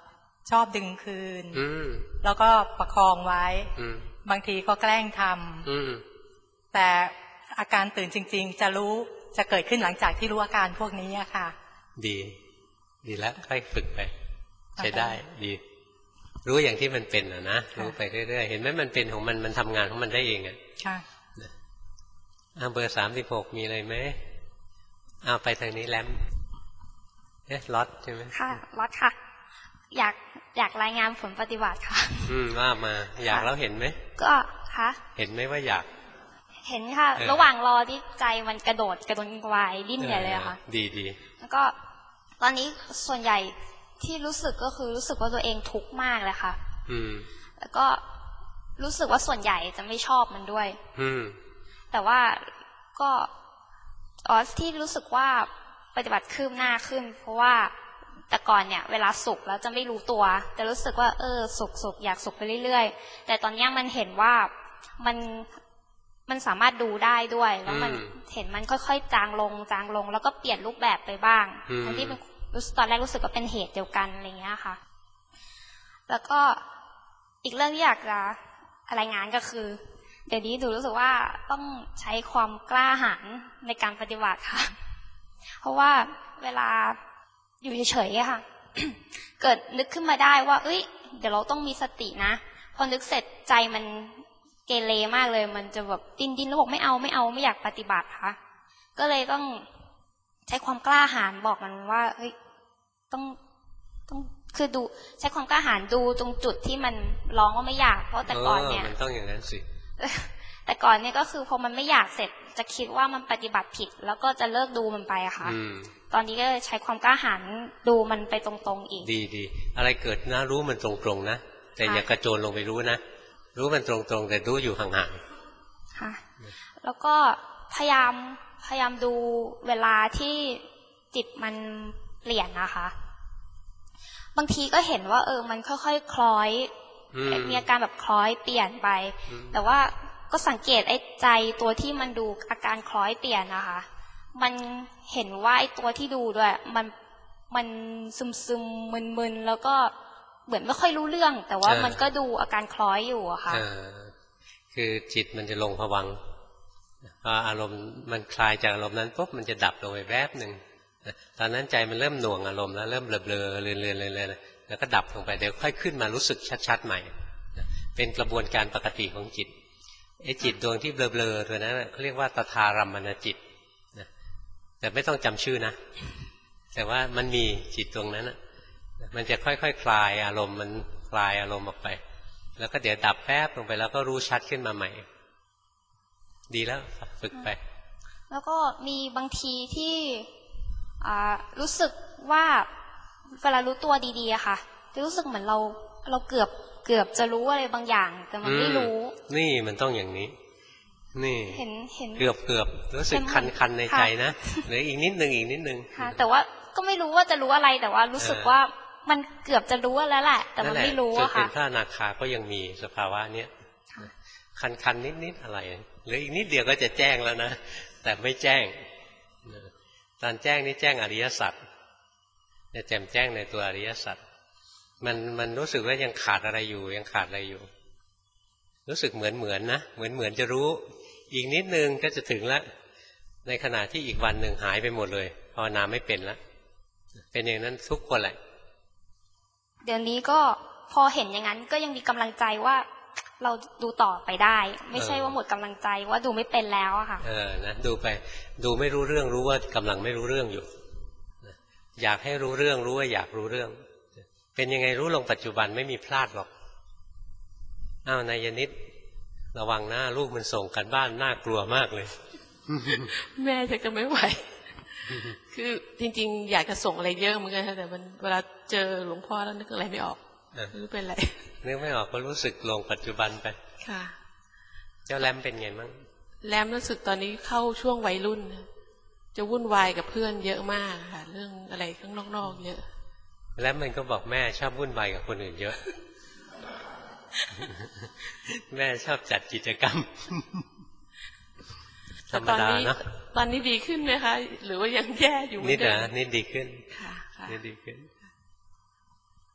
ชอบดึงคืนอืมแล้วก็ประคองไว้อืมบางทีก็แกล้งทำอืมแต่อาการตื่นจริงๆจะรู้จะเกิดขึ้นหลังจากที่รู้อาการพวกนี้อะค่ะดี ดีแล้วค่อยฝึกไปใช้ได้ดี รู้อย่างที่มันเป็นอะนะรู้ไปเรื่อยๆเห็นไหมมันเป็นของมันมันทำงานของมันได้เองอะค่ะอ่าเบอร์สามสิบหกมีอะไรไหมเอาไปทางนี้แลมเอ๊ะล็อตใช่ไหมค่ะล็อตค่ะอยากอยากรายงานผลปฏิบัติค่ะอืมว่ามาอยากแล้วเห็นไหมก็ค่ะเห็นไหมว่าอยากเห็นค่ะระหว่างรอที่ใจมันกระโดดกระโดดวายดิ้นใหญ่เลยค่ะดีดีแล้วก็ตอนนี้ส่วนใหญ่ที่รู้สึกก็คือรู้สึกว่าตัวเองทุกข์มากเลยค่ะอืมแล้วก็รู้สึกว่าส่วนใหญ่จะไม่ชอบมันด้วยอืมแต่ว่าก็อ๋อที่รู้สึกว่าปฏิบัติคืบหน้าขึ้นเพราะว่าแต่ก่อนเนี่ยเวลาสุขแล้วจะไม่รู้ตัวจะรู้สึกว่าเออสุขสุขอยากสุขไปเรื่อยๆแต่ตอนนี้มันเห็นว่ามันมันสามารถดูได้ด้วยแล้วมันเห็นมันค่อยๆจางลงจางลงแล้วก็เปลี่ยนรูปแบบไปบ้างทั้งที่เป็นตอนแรกรู้สึกว่าเป็นเหตุเดียวกันอะไรเงี้ยค่ะแล้วก็อีกเรื่องที่อยากจะรายงานก็คือเดี๋ยวนี้ดูรู้สึกว่าต้องใช้ความกล้าหาญในการปฏิบัติค่ะเพราะว่าเวลาอยู่เฉยๆค่ะ เกิดนึกขึ้นมาได้ว่าเอ้ยเดี๋ยวเราต้องมีสตินะพอนึกเสร็จใจมันเกเรมากเลยมันจะแบบดิ้นดิ้นแล้วบอกไม่เอาไม่เอาไม่อยากปฏิบัติค่ะก็เลยต้องใช้ความกล้าหาญบอกมันว่าเฮ้ยต้องต้องคือดูใช้ความกล้าหาญดูตรงจุดที่มันร้องว่าไม่อยากเพราะแต่ก่อนเนี่ยมันต้องอย่างนั้นสิแต่ก่อนเนี่ยก็คือพอมันไม่อยากเสร็จจะคิดว่ามันปฏิบัติผิดแล้วก็จะเลิกดูมันไปอะค่ะตอนนี้ก็ใช้ความกล้าหาญดูมันไปตรงๆอีกดีดีอะไรเกิดนะรู้มันตรงๆนะแต่อย่ากระโจนลงไปรู้นะรู้มันตรงๆแต่รู้อยู่ห่างๆค่ะแล้วก็พยายามพยายามดูเวลาที่จิตมันเปลี่ยนนะคะบางทีก็เห็นว่าเออมันค่อยๆคล้อยมีอาการแบบคล้อยเปลี่ยนไปแต่ว่าก็สังเกตไอ้ใจตัวที่มันดูอาการคล้อยเปลี่ยนนะคะมันเห็นว่าไอ้ตัวที่ดูด้วยมันมันซึมซึมมึนมึนแล้วก็เหมือนไม่ค่อยรู้เรื่องแต่ว่ามันก็ดูอาการคล้อยอยู่อะค่ะคือจิตมันจะลงภวังค์พออารมณ์มันคลายจากอารมณ์นั้นปุ๊บมันจะดับลงไปแวบหนึ่งตอนนั้นใจมันเริ่มหน่วงอารมณ์แล้วเริ่มเบลอเบลอเลือนเลือนเลือนแล้วก็ดับลงไปเดี๋ยวค่อยขึ้นมารู้สึกชัดๆใหม่เป็นกระบวนการปกติของจิตไอ้จิตดวงที่เบลอๆตัวนั้นเขาเรียกว่าตถารัมมณจิตนะแต่ไม่ต้องจำชื่อนะแต่ว่ามันมีจิตดวงนั้นนะมันจะค่อยๆ ค, คลายอารมณ์มันคลายอารมณ์ออกไปแล้วก็เดี๋ยวดับแป๊บลงไปแล้วก็รู้ชัดขึ้นมาใหม่ดีแล้วฝึกไปแล้วก็มีบางทีที่รู้สึกว่าเวลารู้ตัวดีๆอะค่ะจะรู้สึกเหมือนเราเราเกือบเกือบจะรู้อะไรบางอย่างแต่มันไม่รู้นี่มันต้องอย่างนี้นี่เห็นเห็นเกือบเกือบรู้สึกคันคันในใจนะหรืออีกนิดนึงอีกนิดนึงค่ะแต่ว่าก็ไม่รู้ว่าจะรู้อะไรแต่ว่ารู้สึกว่ามันเกือบจะรู้แล้วแหละแต่มันไม่รู้อะค่ะจนเป็นพระอนาคาก็ยังมีสภาวะเนี้ยคันคันนิดนิดอะไรหรืออีกนิดเดียวก็จะแจ้งแล้วนะแต่ไม่แจ้งตอนแจ้งนี่แจ้งอริยสัจจะแจ่มแจ้งในตัวอริยสัจมันมันรู้สึกว่ายังขาดอะไรอยู่ยังขาดอะไรอยู่รู้สึกเหมือนเหมือนนะเหมือนเหมือนจะรู้อีกนิดนึงก็จะถึงแล้วในขณะที่อีกวันหนึ่งหายไปหมดเลยภาวนาไม่เป็นแล้วเป็นอย่างนั้นทุกคนแหละเดี๋ยวนี้ก็พอเห็นอย่างนั้นก็ยังมีกำลังใจว่าเราดูต่อไปได้ไม่ใช่ว่าหมดกำลังใจว่าดูไม่เป็นแล้วอะค่ะเออนะดูไปดูไม่รู้เรื่องรู้ว่ากำลังไม่รู้เรื่องอยู่อยากให้รู้เรื่องรู้ว่าอยากรู้เรื่องเป็นยังไงรู้ลงปัจจุบันไม่มีพลาดหรอกอ้าวนายนิดระวังหน้าลูกมันส่งกันบ้านน่ากลัวมากเลยแม่จะก็ไม่ไหว คือจริงๆอยากจะส่งอะไรเยอะเหมือนกันแต่มันเวลาเจอหลวงพ่อแล้วนึกอะไรไม่ออกไม่รู้เป็นอะไรนึกไม่ออกก็รู้สึกลงปัจจุบันไปค่ะเจ้าแรมเป็นไงมั่งแรมรู้สึกตอนนี้เข้าช่วงวัยรุ่นจะวุ่นวายกับเพื่อนเยอะมากค่ะเรื่องอะไรข้างนอกๆเยอะแล้วมันก็บอกแม่ชอบวุ่นวายกับคนอื่นเยอะ แม่ชอบจัดกิจกรรมธรรมดาเนาะตอนนี้ดีขึ้นไหมคะหรือว่ายังแย่อยู่นิดนะนิดดีขึ้นค่ะนิดดีขึ้น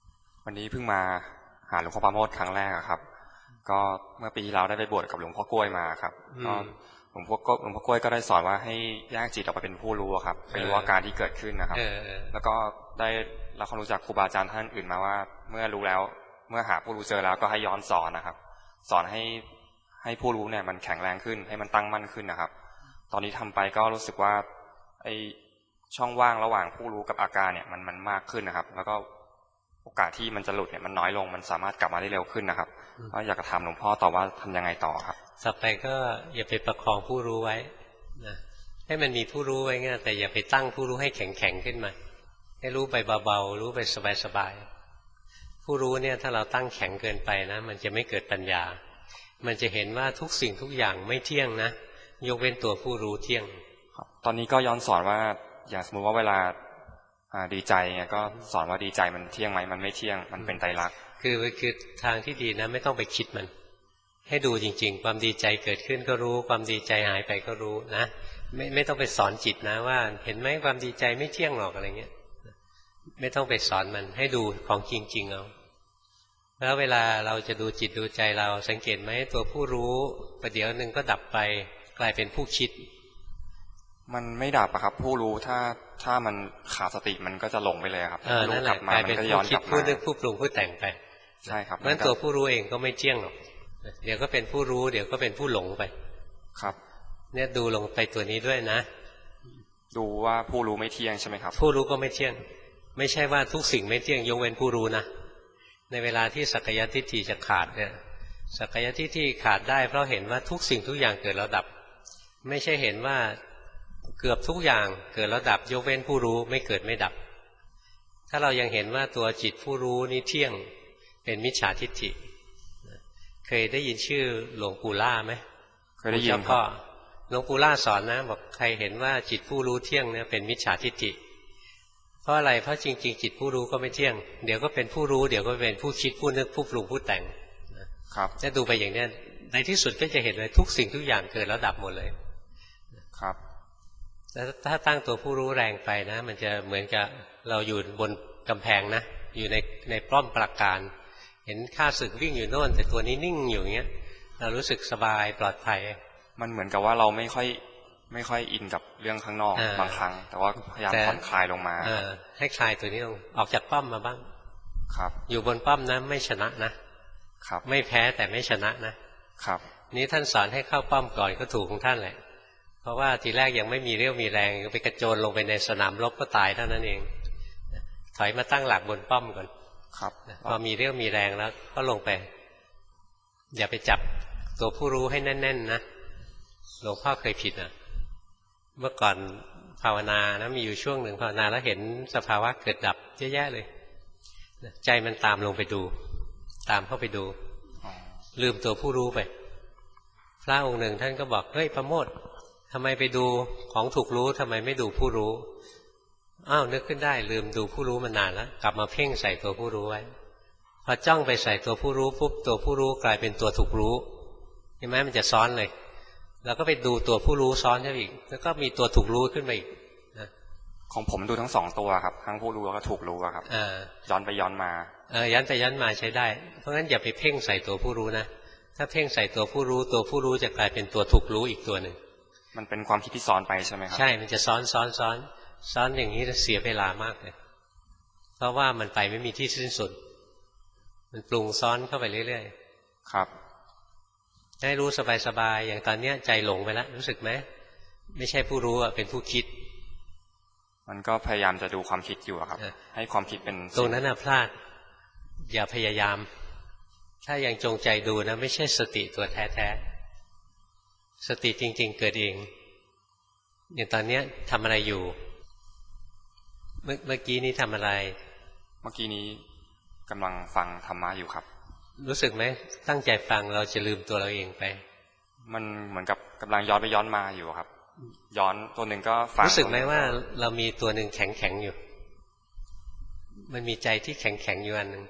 วันนี้เพิ่งมาหาหลวงพ่อปราโมทย์ครั้งแรกครับก็เมื่อปีที่แล้วได้ไปบวชกับหลวงพ่อกล้วยมาครับก็หลวงพ่อหลวงพ่อกล้วยก็ได้สอนว่าให้แยกจิตออกไปเป็นผู้รู้ครับไปรู้อาการที่เกิดขึ้นนะครับแล้วก็ได้รับความรู้จากครูบาอาจารย์ท่านอื่นมาว่าเมื่อรู้แล้วเมื่อหาผู้รู้เจอแล้วก็ให้ย้อนสอนนะครับสอนให้ให้ผู้รู้เนี่ยมันแข็งแรงขึ้นให้มันตั้งมั่นขึ้นนะครับตอนนี้ทำไปก็รู้สึกว่าไอช่องว่างระหว่างผู้รู้กับอาการเนี่ยมันมันมากขึ้นนะครับแล้วก็โอกาสที่มันจะหลุดเนี่ยมันน้อยลงมันสามารถกลับมาได้เร็วขึ้นนะครับก็อยากจะถามหลวงพ่อต่อว่าทำยังไงต่อครับต่อไปก็อย่าไปประคองผู้รู้ไว้นะให้มันมีผู้รู้ไว้เงี้ยแต่อย่าไปตั้งผู้รู้ให้แข็งแข็งขึ้นมาให้รู้ไปเบาๆรู้ไปสบายๆผู้รู้เนี่ยถ้าเราตั้งแข็งเกินไปนะมันจะไม่เกิดปัญญามันจะเห็นว่าทุกสิ่งทุกอย่างไม่เที่ยงนะยกเว้นตัวผู้รู้เที่ยงตอนนี้ก็ย้อนสอนว่าอย่างสมมติว่าเวลาดีใจเนี่ยก็สอนว่าดีใจมันเที่ยงไหมมันไม่เที่ยงมันเป็นไตรลักษณ์คือคือทางที่ดีนะไม่ต้องไปคิดมันให้ดูจริงๆความดีใจเกิดขึ้นก็รู้ความดีใจหายไปก็รู้นะไม่ไม่ต้องไปสอนจิตนะว่าเห็นไหมความดีใจไม่เที่ยงหรอกอะไรเงี้ยไม่ต้องไปสอนมันให้ดูของจริงๆเอาแล้วเวลาเราจะดูจิตดูใจเราสังเกตไหมตัวผู้รู้ประเดี๋ยวหนึ่งก็ดับไปกลายเป็นผู้คิดมันไม่ดับอะครับผู้รู้ถ้าถ้ามันขาดสติมันก็จะหลงไปเลยครับเออนั่นแหละกลายเป็นผู้คิดผู้นึกผู้ปรุงผู้แต่งไปใช่ครับเพราะฉะนั้นตัวผู้รู้เองก็ไม่เที่ยงหรอกเดี๋ยวก็เป็นผู้รู้เดี๋ยวก็เป็นผู้หลงไปครับเนี่ยดูลงไปตัวนี้ด้วยนะดูว่าผู้รู้ไม่เที่ยงใช่ไหมครับผู้รู้ก็ไม่เที่ยงไม่ใช่ว่าทุกสิ่งไม่เที่ยงยกเว้นผู้รู้นะในเวลาที่สักยทิฏฐิจะขาดเนี่ยสักยทิฏฐิขาดได้เพราะเห็นว่าทุกสิ่งทุกอย่างเกิดแล้วดับไม่ใช่เห็นว่าเกือบทุกอย่างเกิดแล้วดับยกเว้นผู้รู้ไม่เกิดไม่ดับถ้าเรายังเห็นว่าตัวจิตผู้รู้นี้เที่ยงเป็นมิจฉาทิฏฐิเคยได้ยินชื่อหลวงปู่ล่าไหมเคยได้ยินครับหลวงปู่ล่าสอนนะบอกใครเห็นว่าจิตผู้รู้เที่ยงเนี่ยเป็นมิจฉาทิฏฐิเพราะอะไรเพราะจริงๆจิตผู้รู้ก็ไม่เที่ยงเดี๋ยวก็เป็นผู้รู้เดี๋ยวก็เป็นผู้คิดผู้นึกผู้ปรุงผู้แต่งครับถ้าดูไปอย่างนี้ในที่สุดก็จะเห็นเลยทุกสิ่งทุกอย่างเกิดแล้วดับหมดเลยครับแต่ถ้าตั้งตัวผู้รู้แรงไปนะมันจะเหมือนกับเราอยู่บนกำแพงนะอยู่ในในป้อมปราการเห็นข้าศึกวิ่งอยู่โน่นแต่ตัวนี้นิ่งอยู่อย่างเงี้ยเรารู้สึกสบายปลอดภัยมันเหมือนกับว่าเราไม่ค่อยไม่ค่อยอินกับเรื่องข้างนอกบางครั้งแต่ว่าพยายามผ่อนคลายลงมาให้คลายตัวนี้ลงออกจากป้อมมาบ้างครับอยู่บนป้อมนะไม่ชนะนะครับไม่แพ้แต่ไม่ชนะนะครับนี้ท่านสอนให้เข้าป้อมก่อนก็ถูกของท่านแหละเพราะว่าทีแรกยังไม่มีเรี่ยวมีแรงไปกระโจนลงไปในสนามรบก็ตายเท่านั้นเองถอยมาตั้งหลักบนป้อมก่อนครับพอมีเรี่ยวมีแรงแล้วก็ลงไปอย่าไปจับตัวผู้รู้ให้แน่นๆนะหลวงพ่อเคยผิดนะเมื่อก่อนภาวนานะมีอยู่ช่วงหนึ่งภาวนาแล้วเห็นสภาวะเกิดดับเยอะแยะเลยใจมันตามลงไปดูตามเข้าไปดูลืมตัวผู้รู้ไปพระองค์หนึ่งท่านก็บอกเฮ้ยประโมททำไมไปดูของถูกรู้ทำไมไม่ดูผู้รู้อ้าวนึกขึ้นได้ลืมดูผู้รู้มานานแล้วกลับมาเพ่งใส่ตัวผู้รู้ไว้พอจ้องไปใส่ตัวผู้รู้ปุ๊บตัวผู้รู้กลายเป็นตัวถูกรู้เห็นไหมมันจะซ้อนเลยแล้วก็ไปดูตัวผู้รู้ซ้อนเข้าอีกแล้วก็มีตัวถูกรู้ขึ้นมาอีกของผมดูทั้งสองตัวครับทั้งผู้รู้แล้วก็ถูกรู้ครับย้อนไปย้อนมาเออย้อนไปย้อนมาใช้ได้เพราะงั้นอย่าไปเพ่งใส่ตัวผู้รู้นะถ้าเพ่งใส่ตัวผู้รู้ตัวผู้รู้จะกลายเป็นตัวถูกรู้อีกตัวหนึ่งมันเป็นความคิดที่ซ้อนไปใช่ไหมครับใช่มันจะซ้อนซ้อนซ้อนซ้อนอย่างนี้จะเสียเวลามากเลยเพราะว่ามันไปไม่มีที่สิ้นสุดมันปรุงซ้อนเข้าไปเรื่อยๆครับให้รู้สบายๆอย่างตอนเนี้ยใจหลงไปแล้วรู้สึกไหมไม่ใช่ผู้รู้อ่ะเป็นผู้คิดมันก็พยายามจะดูความคิดอยู่ครับให้ความคิดเป็นตรงนั้นน่ะพลาดอย่าพยายามถ้ายังจงใจดูนะไม่ใช่สติตัวแท้ๆสติจริงๆเกิดเองอย่างตอนเนี้ยทำอะไรอยู่เมื่อเมื่อกี้นี้ทำอะไรเมื่อกี้นี้กำลังฟังธรรมะอยู่ครับรู้สึกไหมตั้งใจฟังเราจะลืมตัวเราเองไปมันเหมือนกับกำลังย้อนไปย้อนมาอยู่ครับย้อนตัวหนึ่งก็ฟังรู้สึกไหมว่าเรามีตัวหนึ่งแข็งแข็งอยู่มันมีใจที่แข็งแข็งอยู่อันหนึ่ง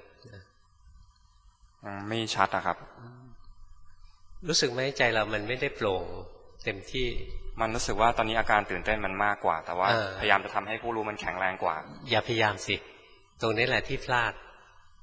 ไม่ชัดนะครับรู้สึกไหมใจเรามันไม่ได้โปร่งเต็มที่มันรู้สึกว่าตอนนี้อาการตื่นเต้นมันมากกว่าแต่ว่าพยายามจะทำให้ผู้รู้มันแข็งแรงกว่าอย่าพยายามสิตรงนี้แหละที่พลาด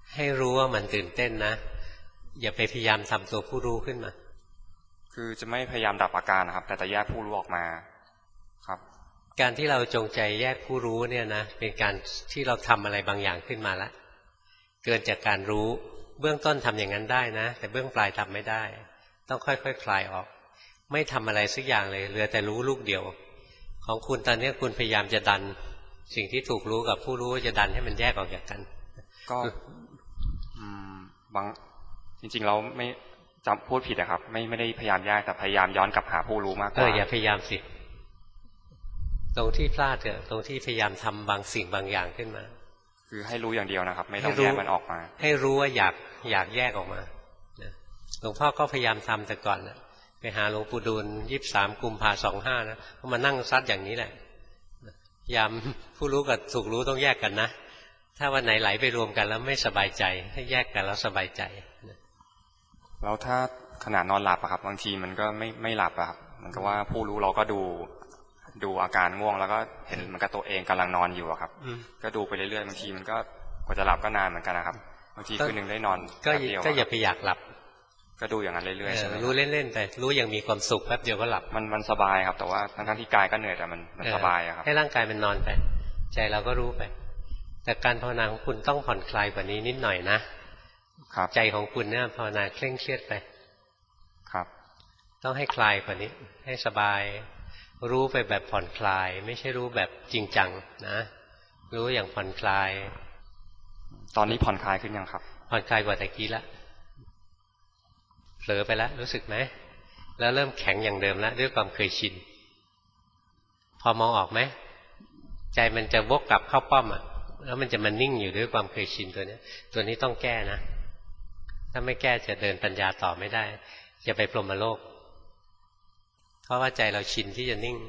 ให้รู้ว่ามันตื่นเต้นนะอย่าไปพยายามทำตัวผู้รู้ขึ้นมาคือจะไม่พยายามดับอาการนะครับแต่จะแยกผู้รู้ออกมาครับการที่เราจงใจแยกผู้รู้เนี่ยนะเป็นการที่เราทำอะไรบางอย่างขึ้นมาแล้วเกินจากการรู้เบื้องต้นทำอย่างนั้นได้นะแต่เบื้องปลายทำไม่ได้ต้องค่อยๆ ค, คลายออกไม่ทำอะไรสักอย่างเลยเหลือแต่รู้ลูกเดียวของคุณตอนนี้คุณพยายามจะดันสิ่งที่ถูกรู้กับผู้รู้จะดันให้มันแยกออกจากกันก็บางจริงๆเราไม่จำพูดผิดนะครับไม่ไม่ได้พยายามแยกแต่พยายามย้อนกลับหาผู้รู้มากกว่าเอออย่าพยายามสิตรงที่พลาดเถอะตรงที่พยายามทำบางสิ่งบางอย่างขึ้นมาคือให้รู้อย่างเดียวนะครับไม่ต้องแยกมันออกมาให้รู้ว่าอยากอยากแยกออกมาหลวงพ่อก็พยายามทำแต่ก่อนนะไปหาหลวงปู่ดูลยี่สิบสามกุมภาสองห้านะก็มานั่งซัดอย่างนี้แหละพยายามผู้รู้กับถูกรู้ต้องแยกกันนะถ้าวันไหนไหลไปรวมกันแล้วไม่สบายใจให้แยกกันแล้วสบายใจแล้วถ้าขณะนอนหลับอะครับบางทีมันก็ไม่ไม่หลับอะครับมันก็ว่าผู้รู้เราก็ดูดูอาการง่วงแล้วก็เห็นมันกับตัวเองกำลังนอนอยู่อะครับก็ดูไปเรื่อยๆบางทีมันก็กว่าจะหลับก็นานเหมือนกันนะครับบางทีคืนนึงได้นอนก็ก็อย่าไปอยากหลับก็ดูอย่างนั้นเรื่อยๆใช่ไหมรู้เล่นๆแต่รู้ยังมีความสุขแป๊บเดียวก็หลับมันมันสบายครับแต่ว่าทั้งที่กายก็เหนื่อยแต่มันมันสบายครับให้ร่างกายมันนอนไปใจเราก็รู้ไปแต่การภาวนาของคุณต้องผ่อนคลายกว่านี้นิดหน่อยนะครับใจของคุณเนี่ยภาวนาเคร่งเครียดไปครับต้องให้คลายกว่านี้ให้สบายรู้ไปแบบผ่อนคลายไม่ใช่รู้แบบจริงจังนะรู้อย่างผ่อนคลายตอนนี้ผ่อนคลายขึ้นยังครับผ่อนคลายกว่าแต่กี้ละเผลอไปแล้วรู้สึกไหมแล้วเริ่มแข็งอย่างเดิมแล้วด้วยความเคยชินพอมองออกไหมใจมันจะวกกลับเข้าป้อมอ่ะแล้วมันจะมันนิ่งอยู่ด้วยความเคยชินตัวนี้ตัวนี้ต้องแก้นะถ้าไม่แก้จะเดินปัญญาต่อไม่ได้จะไปพรหมโลกเพราะว่าใจเราชินที่จะนิ่ง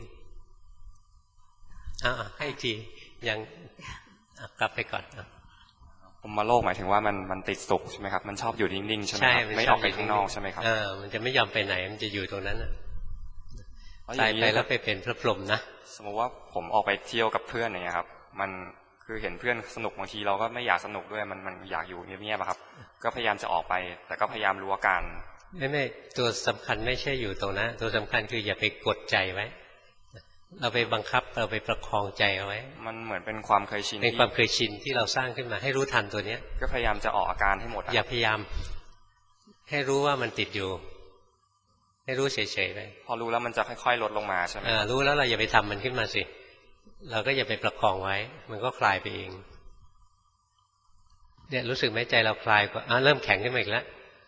อ่าให้ทียังกลับไปก่อนพรหมโลกหมายถึงว่ามันมันติดสุขใช่ไหมครับมันชอบอยู่นิ่งๆใช่ไหมครับไม่ออกไปข้างนอกใช่ไหมครับเออมันจะไม่ยอมไปไหนมันจะอยู่ตรงนั้นตายไปแล้วไปเป็นพระพรหมนะสมมติว่าผมออกไปเที่ยวกับเพื่อนอย่างเงี้ยครับมันคือเห็นเพื่อนสนุกบางทีเราก็ไม่อยากสนุกด้วยมันมันอยากอยู่เงียบๆครับก็พยายามจะออกไปแต่ก็พยายามรู้อาการไม่ไม่ตัวสำคัญไม่ใช่อยู่ตรงนั้นตัวสำคัญคืออย่าไปกดใจไว้เราไปบังคับเราไปประคองใจเอาไว้มันเหมือนเป็นความเคยชินเป็นความเคยชินที่เราสร้างขึ้นมาให้รู้ทันตัวเนี้ยก็พยายามจะออกอาการให้หมดอย่าพยายามให้รู้ว่ามันติดอยู่ให้รู้เฉยๆไปพอรู้แล้วมันจะค่อยๆลดลงมาใช่ไหมรู้แล้วเราอย่าไปทำมันขึ้นมาสิเราก็อย่าไปประคองไว้มันก็คลายไปเองเนี่ยรู้สึกไหมใจเราคลายกว่าอ่ะเริ่มแข็งขึ้นมาอีกแล้ว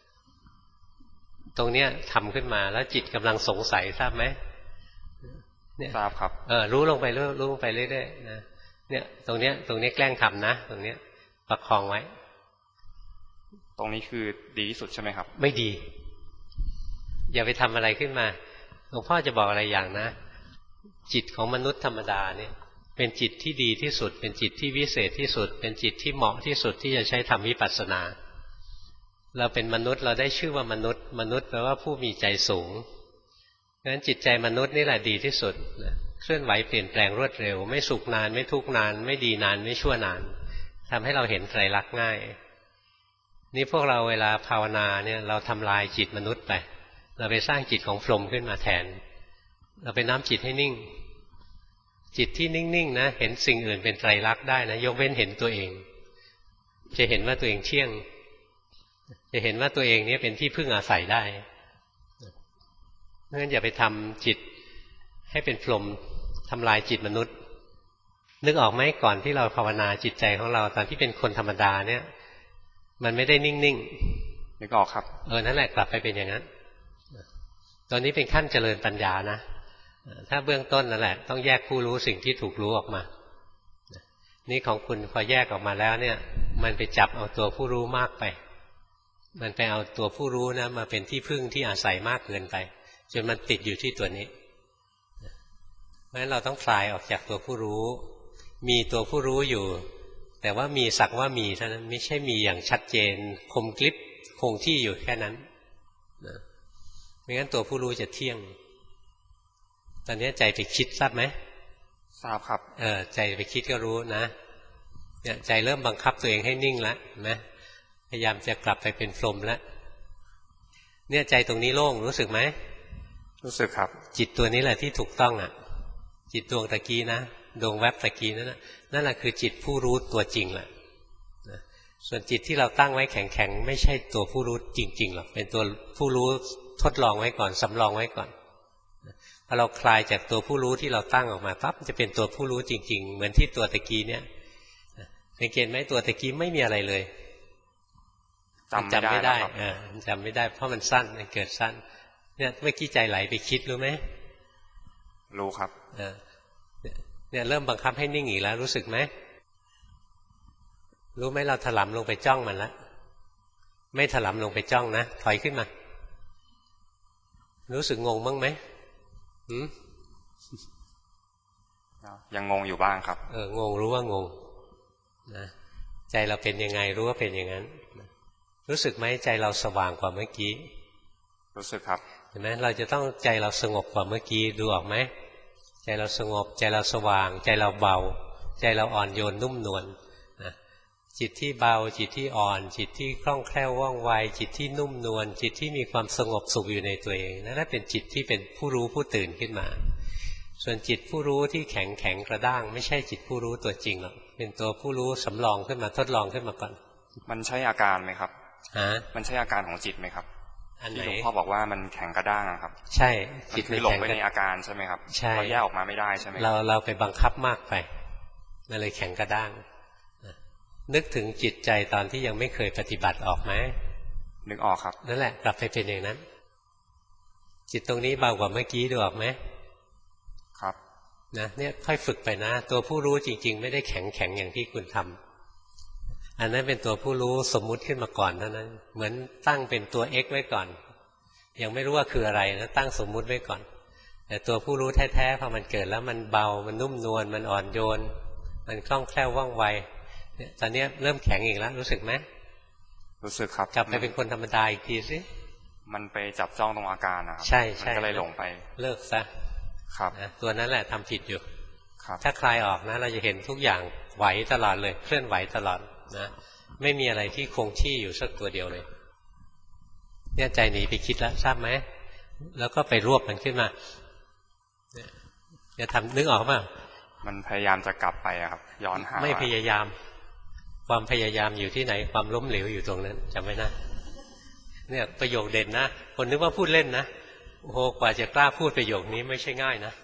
ตรงเนี้ยทำขึ้นมาแล้วจิตกำลังสงสัยทราบไหมเนี่ยทราบครับเออรู้ลงไปรู้รู้ลงไปเรื่อยๆนะเนี่ยตรงเนี้ยตรงนี้แกล้งทำนะตรงเนี้ยประคองไว้ตรงนี้คือดีที่สุดใช่ไหมครับไม่ดีอย่าไปทำอะไรขึ้นมาหลวงพ่อจะบอกอะไรอย่างนะจิตของมนุษย์ธรรมดาเนี่ยเป็นจิตที่ดีที่สุดเป็นจิตที่วิเศษที่สุดเป็นจิตที่เหมาะที่สุดที่จะใช้ทำวิปัสสนาเราเป็นมนุษย์เราได้ชื่อว่ามนุษย์มนุษย์แปลว่าผู้มีใจสูงเพราะฉะนั้นจิตใจมนุษย์นี่แหละดีที่สุดเคลื่อนไหวเปลี่ยนแปลงรวดเร็วไม่สุขนานไม่ทุกข์นานไม่ดีนานไม่ชั่วนานทำให้เราเห็นไตรลักษณ์ง่ายนี่พวกเราเวลาภาวนาเนี่ยเราทำลายจิตมนุษย์ไปเราไปสร้างจิตของพรหมขึ้นมาแทนเราไปน้อมจิตให้นิ่งจิตที่นิ่งๆนะเห็นสิ่งอื่นเป็นไตรลักษณ์ได้นะยกเว้นเห็นตัวเองจะเห็นว่าตัวเองเที่ยงจะเห็นว่าตัวเองนี้เป็นที่พึ่งอาศัยได้เพราะฉะนั้นอย่าไปทำจิตให้เป็นพรหมทำลายจิตมนุษย์นึกออกไหมก่อนที่เราภาวนาจิตใจของเราตอนที่เป็นคนธรรมดาเนี่ยมันไม่ได้นิ่งๆนึกออกครับเออนั่นแหละกลับไปเป็นอย่างนั้นตอนนี้เป็นขั้นเจริญปัญญานะถ้าเบื้องต้นนั่นแหละต้องแยกผู้รู้สิ่งที่ถูกรู้ออกมานี่ของคุณพอแยกออกมาแล้วเนี่ยมันไปจับเอาตัวผู้รู้มากไปมันไปเอาตัวผู้รู้นะมาเป็นที่พึ่งที่อาศัยมากเกินไปจนมันติดอยู่ที่ตัวนี้เพราะฉะนั้นเราต้องคลายออกจากตัวผู้รู้มีตัวผู้รู้อยู่แต่ว่ามีสักว่ามีเท่านั้นไม่ใช่มีอย่างชัดเจนคมกริบคงที่อยู่แค่นั้นไม่งั้นตัวผู้รู้จะเที่ยงตอนนี้ใจไปคิดทราบไหมทราบครับเออใจไปคิดก็รู้นะเนี่ยใจเริ่มบังคับตัวเองให้นิ่งแล้วนะพยายามจะกลับไปเป็นพรหมแล้วเนี่ยใจตรงนี้โล่งรู้สึกไหมรู้สึกครับจิตตัวนี้แหละที่ถูกต้องอ่ะจิตดวงตะกี้นะดวงแวบตะกี้นั่นน่ะนั่นแหละคือจิตผู้รู้ตัวจริงแหละส่วนจิตที่เราตั้งไว้แข็งๆไม่ใช่ตัวผู้รู้จริงๆหรอกเป็นตัวผู้รู้ทดลองไว้ก่อนสำรองไว้ก่อนพอเราคลายจากตัวผู้รู้ที่เราตั้งออกมาปั๊บจะเป็นตัวผู้รู้จริงๆเหมือนที่ตัวตะกี้เนี่ยสังเกตไหมตัวตะกี้ไม่มีอะไรเลยจำไม่ได้เออจำไม่ได้เพราะมันสั้นมันเกิดสั้นเนี่ยเมื่อกี้ใจไหลไปคิดรู้ไหมรู้ครับเออเนี่ยเริ่มบังคับให้นิ่งอีกแล้วรู้สึกไหมรู้ไหมเราถลำลงไปจ้องมันแล้วไม่ถลำลงไปจ้องนะถอยขึ้นมารู้สึกงงบ้างไหมหืมยังงงอยู่บ้างครับเอองงรู้ว่างงนะใจเราเป็นยังไงรู้ว่าเป็นอย่างนั้นรู้สึกไหมใจเราสว่างกว่าเมื่อกี้รู้สึกครับเห็นไหมเราจะต้องใจเราสงบกว่าเมื่อกี้ดูออกไหมใจเราสงบใจเราสว่างใจเราเบาใจเราอ่อนโยนนุ่มนวลนะจิตที่เบาจิตที่อ่อนจิตที่คล่องแคล่วว่องไวจิตที่นุ่มนวลจิตที่มีความสงบสุขอยู่ในตัวเองนั่นแหละเป็นจิตที่เป็นผู้รู้ผู้ตื่นขึ้นมาส่วนจิตผู้รู้ที่แข็งแข็งกระด้างไม่ใช่จิตผู้รู้ตัวจริงหรอกเป็นตัวผู้รู้สำรองขึ้นมาทดลองขึ้นมาก่อนมันใช่อาการไหมครับฮะมันใช่อาการของจิตไหมครับที่หลวงพ่อบอกว่ามันแข็งกระด้างครับใช่จิตมันหลงไปในอาการใช่ไหมครับใช่เราแยกออกมาไม่ได้ใช่ไหมเราเราไปบังคับมากไปนั่นเลยแข็งกระด้างนึกถึงจิตใจตอนที่ยังไม่เคยปฏิบัติออกไหมนึกออกครับนั่นแหละกลับไปเป็นอย่างนั้นจิตตรงนี้เบากว่าเมื่อกี้ดูออกไหมครับนะเนี่ยค่อยฝึกไปนะตัวผู้รู้จริงๆไม่ได้แข็งแข็งอย่างที่คุณทำอันนั้นเป็นตัวผู้รู้สมมุติขึ้นมาก่อนเท่านั้นเหมือนตั้งเป็นตัว x ไว้ก่อนยังไม่รู้ว่าคืออะไรนะตั้งสมมุติไว้ก่อนแต่ตัวผู้รู้แท้ๆพอมันเกิดแล้วมันเบามันนุ่มนวลมันอ่อนโยนมันคล่องแคล่วว่องไวเนี่ยตอนนี้เริ่มแข็งอีกแล้วรู้สึกไหมรู้สึกครับกลับไปเป็นคนธรรมดาอีกทีสิมันไปจับจ้องตรงอาการนะครับใช่ใช่มันก็เลยหลงไปเลิกซะครับนะตัวนั้นแหละทำผิดอยู่ครับถ้าคลายออกนะเราจะเห็นทุกอย่างไหวตลอดเลยเคลื่อนไหวตลอดนะไม่มีอะไรที่คงที่อยู่สักตัวเดียวเลยเนี่ยใจหนีไปคิดแล้วทราบไหมแล้วก็ไปรวบมันขึ้นมาจะทำนึกออกป่ะมันพยายามจะกลับไปครับย้อนหาไม่พยายามความพยายามอยู่ที่ไหนความล้มเหลวอยู่ตรงนั้นจำไว้นะเนี่ยประโยคเด่นนะคนนึกว่าพูดเล่นนะโอ้โหกว่าจะกล้าพูดประโยคนี้ไม่ใช่ง่ายนะ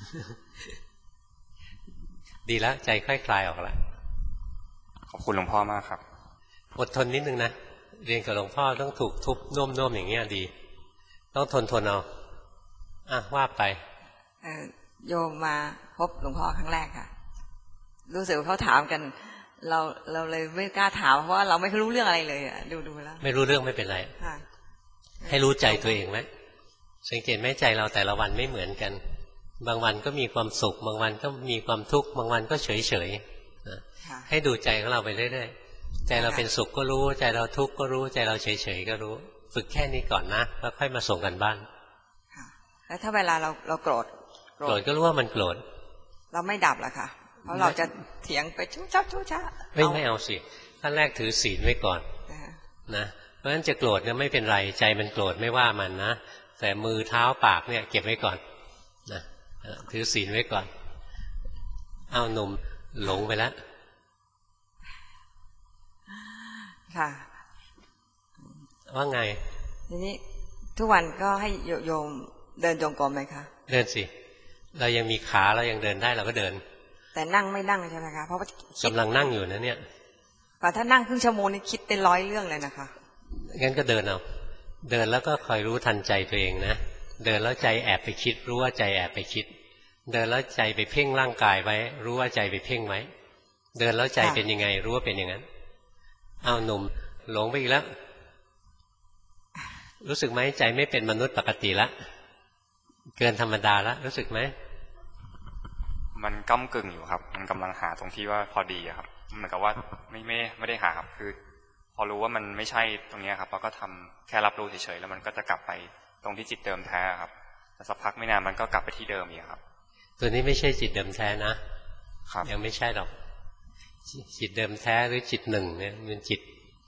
ดีแล้วใจค่อยคลายออกแล้วขอบคุณหลวงพ่อมากครับอดทนนิดนึงนะเรียนกับหลวงพ่อต้องถูกทุบน่มๆอย่างเงี้ยดีต้องทนทนเอาอ่ะว่าไปโยมมาพบหลวงพ่อครั้งแรกค่ะรู้สึกว่าเขาถามกันเราเราเลยไม่กล้าถามเพราะว่าเราไม่รู้เรื่องอะไรเลยอ่ะดูดูแล้วไม่รู้เรื่องไม่เป็นไรให้รู้ใจตัวเองไหมสังเกตไหมใจเราแต่ละวันไม่เหมือนกันบางวันก็มีความสุขบางวันก็มีความทุกข์บางวันก็เฉยเฉยให้ดูใจของเราไปเรื่อยๆใจเราเป็นสุขก็รู้ใจเราทุกข์ก็รู้ใจเราเฉยเฉยก็รู้ฝึกแค่นี้ก่อนนะแล้วค่อยมาส่งกันบ้านแล้วถ้าเวลาเราเราโกรธโกรธก็รู้ว่ามันโกรธเราไม่ดับละค่ะเพราะเราจะเถียงไปชุ้ชับชุ้ช้าไม่ไม่เอาสิขั้นแรกถือศีลไว้ก่อนนะเพราะฉะนั้นจะโกรธเนี่ยไม่เป็นไรใจมันโกรธไม่ว่ามันนะแต่มือเท้าปากเนี่ยเก็บไว้ก่อนนะถือศีลไว้ก่อนเอาหนุ่มหลงไปแล้วค่ะว่าไงทีนี้ทุกวันก็ให้โยมเดินจงกรมไหมคะเดินสิเรายังมีขาเรายังเดินได้เราก็เดินแต่นั่งไม่นั่งใช่ไหมคะเพราะว่ากำลังนั่งอยู่นะเนี่ยแต่ถ้านั่งครึ่งชั่วโมงนี่คิดเป็นร้อยเรื่องเลยนะคะงั้นก็เดินเอาเดินแล้วก็คอยรู้ทันใจตัวเองนะเดินแล้วใจแอบไปคิดรู้ว่าใจแอบไปคิดเดินแล้วใจไปเพ่งร่างกายไว้รู้ว่าใจไปเพ่งไว้เดินแล้วใจเป็นยังไงรู้ว่าเป็นอย่างนั้นเอาหนุ่มหลงไปอีกแล้วรู้สึกไหมใจไม่เป็นมนุษย์ปกติละเกินธรรมดาละรู้สึกไหมมันก้ำกึ่งอยู่ครับมันกำลังหาตรงที่ว่าพอดีครับเหมือนกับว่าไม่ไม่ไม่ได้หาครับคือพอรู้ว่ามันไม่ใช่ตรงนี้ครับเราก็ทำแค่รับรู้เฉยๆแล้วมันก็จะกลับไปตรงที่จิตเดิมแท้ครับแต่สักพักไม่นานมันก็กลับไปที่เดิมอีกครับตัวนี้ไม่ใช่จิตเดิมแท้นะครับยังไม่ใช่หรอกจิตเดิมแท้หรือจิตหนึ่งเนี่ยมันจิต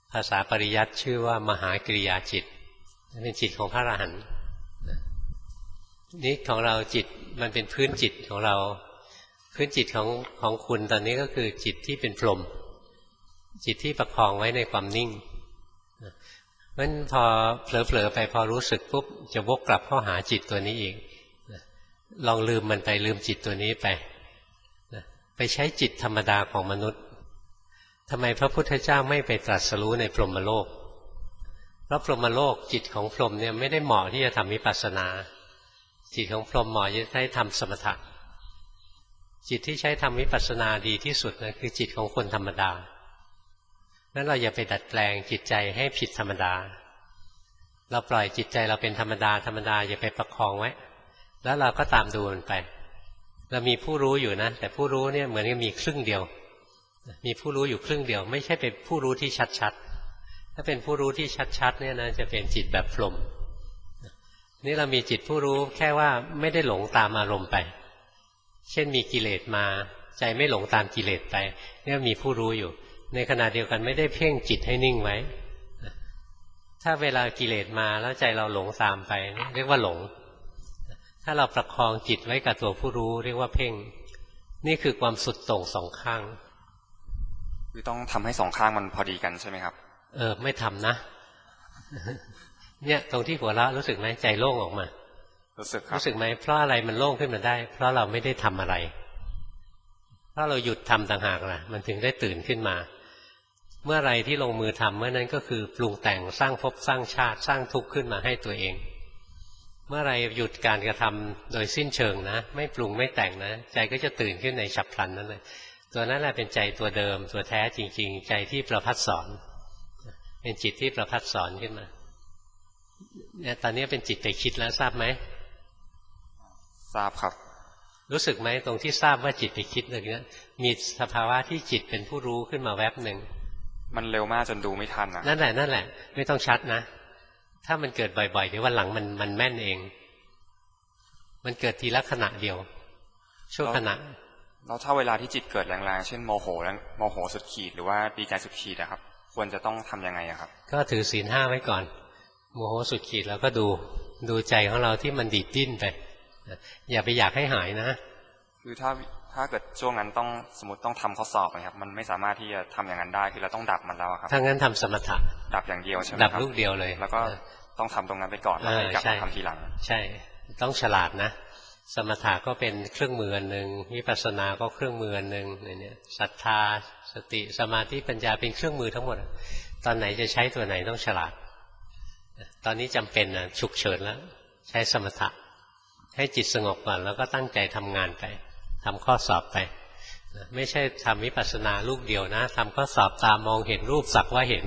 ภาษาปริยัติชื่อว่ามหากริยาจิตเป็นจิตของพระอรหันต์นี่ของเราจิตมันเป็นพื้นจิตของเราพื้นจิตของของคุณตอนนี้ก็คือจิตที่เป็นพรหมจิตที่ประคองไว้ในความนิ่งเพราะฉะนั้นพอเผลอๆไปพอรู้สึกปุ๊บจะวกกลับเข้าหาจิตตัวนี้อีกลองลืมมันไปลืมจิตตัวนี้ไปไปใช้จิตธรรมดาของมนุษย์ทำไมพระพุทธเจ้าไม่ไปตรัสรู้ในพรหมโลกเพราะพรหมโลกจิตของพรหมเนี่ยไม่ได้เหมาะที่จะทำวิปัสสนาจิตของพรหมเหมาะจะใช้ทำสมถะจิตที่ใช้ทำวิปัสสนาดีที่สุดนะคือจิตของคนธรรมดานั้นเราอย่าไปดัดแปลงจิตใจให้ผิดธรรมดาเราปล่อยจิตใจเราเป็นธรรมดาธรรมดาอย่าไปประคองไว้แล้วเราก็ตามดูมันไปเรามีผู้รู้อยู่นะแต่ผู้รู้เนี่ยเหมือนกับมีครึ่งเดียวมีผู้รู้อยู่ครึ่งเดียวไม่ใช่เป็นผู้รู้ที่ชัดๆถ้าเป็นผู้รู้ที่ชัดๆเนี่ยนะจะเป็นจิตแบบพรหมนี่เรามีจิตผู้รู้แค่ว่าไม่ได้หลงตามอารมณ์ไปเช่นมีกิเลสมาใจไม่หลงตามกิเลสไปเนี่ยมีผู้รู้อยู่ในขณะเดียวกันไม่ได้เพ่งจิตให้นิ่งไว้ถ้าเวลากิเลสมาแล้วใจเราหลงตามไปเรียกว่าหลงถ้าเราประคองจิตไว้กับตัวผู้รู้เรียกว่าเพ่งนี่คือความสุดโต่งสองข้างคือต้องทำให้สองข้างมันพอดีกันใช่ไหมครับเออไม่ทำนะเนี่ยตรงที่หัวเราะรู้สึกไหมใจโล่งออกมารู้สึกครับรู้สึกไหมเพราะอะไรมันโล่งขึ้นมาได้เพราะเราไม่ได้ทำอะไรเพราะเราหยุดทำต่างหากล่ะมันถึงได้ตื่นขึ้นมาเมื่อไรที่ลงมือทำเมื่อนั้นก็คือปรุงแต่งสร้างภพสร้างชาติสร้างทุกข์ขึ้นมาให้ตัวเองเมื่อไรหยุดการกระทำโดยสิ้นเชิงนะไม่ปรุงไม่แต่งนะใจก็จะตื่นขึ้นในฉับพลันนั่นเลยตัวนั้นแหละเป็นใจตัวเดิมตัวแท้จริงๆใจที่ประภัสสอนเป็นจิตที่ประภัสสอนขึ้นมาเนี่ยตอนนี้เป็นจิตไปคิดแล้วทราบไหมทราบครับรู้สึกไหมตรงที่ทราบว่าจิตไปคิดอะไรเงี้ยมีสภาวะที่จิตเป็นผู้รู้ขึ้นมาแวบหนึ่งมันเร็วมากจนดูไม่ทันนะนั่นแหละนั่นแหละไม่ต้องชัดนะถ้ามันเกิดบ่อยๆเดี๋ยววันหลังมันมันแม่นเองมันเกิดทีละขณะเดียวชั่วขณะแล้วถ้าเวลาที่จิตเกิดแรงๆเช่นโมโหแล้วโมโหสุดขีดหรือว่าดีใจสุดขีดนะครับควรจะต้องทำยังไงครับก็ถือศีลห้าไว้ก่อนโมโหสุดขีดแล้วก็ดูดูใจของเราที่มันดีดดิ้นไปอย่าไปอยากให้หายนะคือถ้าถ้าเกิดช่วงนั้นต้องสมมติต้องทำข้อสอบนะครับมันไม่สามารถที่จะทำอย่างนั้นได้คือเราต้องดับมันแล้วครับถ้างั้นทำสมถะดับอย่างเดียวใช่ไหมดับลูกเดียวเลยแล้วก็ต้องทำตรงนั้นไปก่อนแล้วกลับมาทำทีหลังใช่ต้องฉลาดนะสมถะก็เป็นเครื่องมืออันหนึ่งวิปัสสนาก็เครื่องมืออันหนึ่งเนี่ยศรัทธาสติสมาธิปัญญาเป็นเครื่องมือทั้งหมดตอนไหนจะใช้ตัวไหนต้องฉลาดตอนนี้จำเป็นนะฉุกเฉินแล้วใช้สมถะให้จิตสงบก่อนแล้วก็ตั้งใจทำงานไปทำข้อสอบไปไม่ใช่ทำวิปัสสนาลูกเดียวนะทำข้อสอบตามมองเห็นรูปสักว่าเห็น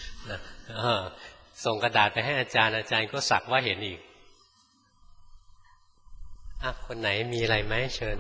ส่งกระดาษไปให้อาจารย์อาจารย์ก็สักว่าเห็นอีกอ่ะคนไหนมีอะไรไหมเชิญ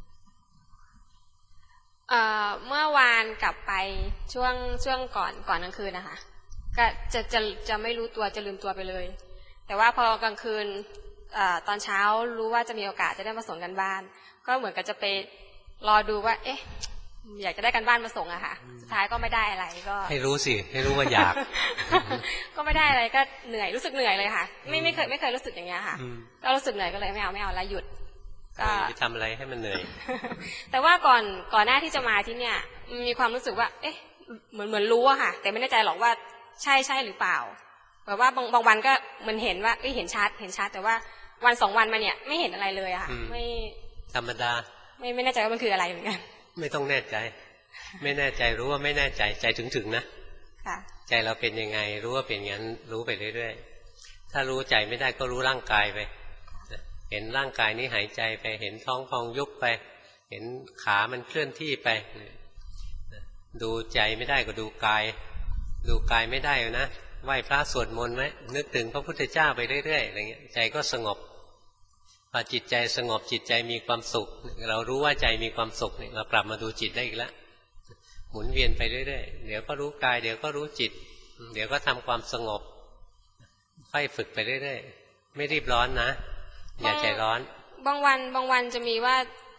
เอ่อเมื่อวานกลับไปช่วงช่วงก่อนก่อนกลางคืนนะคะก็จะจะจะไม่รู้ตัวจะลืมตัวไปเลยแต่ว่าพอกลางคืนเอ่อตอนเช้ารู้ว่าจะมีโอกาสจะได้มาส่งกันบ้านก็เหมือนกับจะไปรอดูว่าเอ๊ะอยากจะได้กันบ้านมาส่งอะค่ะสุดท้ายก็ไม่ได้อะไรก็ให้รู้สิให้รู้ว่าอยากก็ไม่ได้อะไรก็เหนื่อยรู้สึกเหนื่อยเลยค่ะไม่ไม่เคยไม่เคยรู้สึกอย่างเงี้ยค่ะก็รู้สึกเหนื่อยก็เลยไม่เอาไม่เอาแล้วหยุดก็ไปทำอะไรให้มันเหนื่อยแต่ว่าก่อนก่อนหน้าที่จะมาที่เนี่ยมีความรู้สึกว่าเอ๊ะเหมือนเหมือนรู้อะค่ะแต่ไม่แน่ใจหรอกว่าใช่ใช่หรือเปล่าแบบว่าบางบางวันก็มันเห็นว่าเห็นชัดเห็นชัดแต่ว่าวันสองวันมาเนี่ยไม่เห็นอะไรเลยอะค่ะไม่ธรรมดาไม่ไม่แน่ใจว่ามันคืออะไรเหมือนกันไม่ต้องแน่ใจไม่แน่ใจรู้ว่าไม่แน่ใจใจถึงถึงนะใจเราเป็นยังไงรู้ว่าเป็นงั้นรู้ไปเรื่อยๆถ้ารู้ใจไม่ได้ก็รู้ร่างกายไปเห็นร่างกายนี้หายใจไปเห็นท้องพองยุบไปเห็นขามันเคลื่อนที่ไปดูใจไม่ได้ก็ดูกายดูกายไม่ได้นะไหว้พระสวดมนต์ไหมนึกถึงพระพุทธเจ้าไปเรื่อยๆอะไรเงี้ยใจก็สงบพอจิตใจสงบจิตใจมีความสุขเรารู้ว่าใจมีความสุขเนี่ยเรากลับมาดูจิตได้อีกแล้วหมุนเวียนไปเรื่อยๆเดี๋ยวก็รู้กายเดี๋ยวก็รู้จิตเดี๋ยวก็ทำความสงบค่อยฝึกไปเรื่อยๆไม่รีบร้อนนะอย่าใจร้อนบางวันบางวันจะมีว่า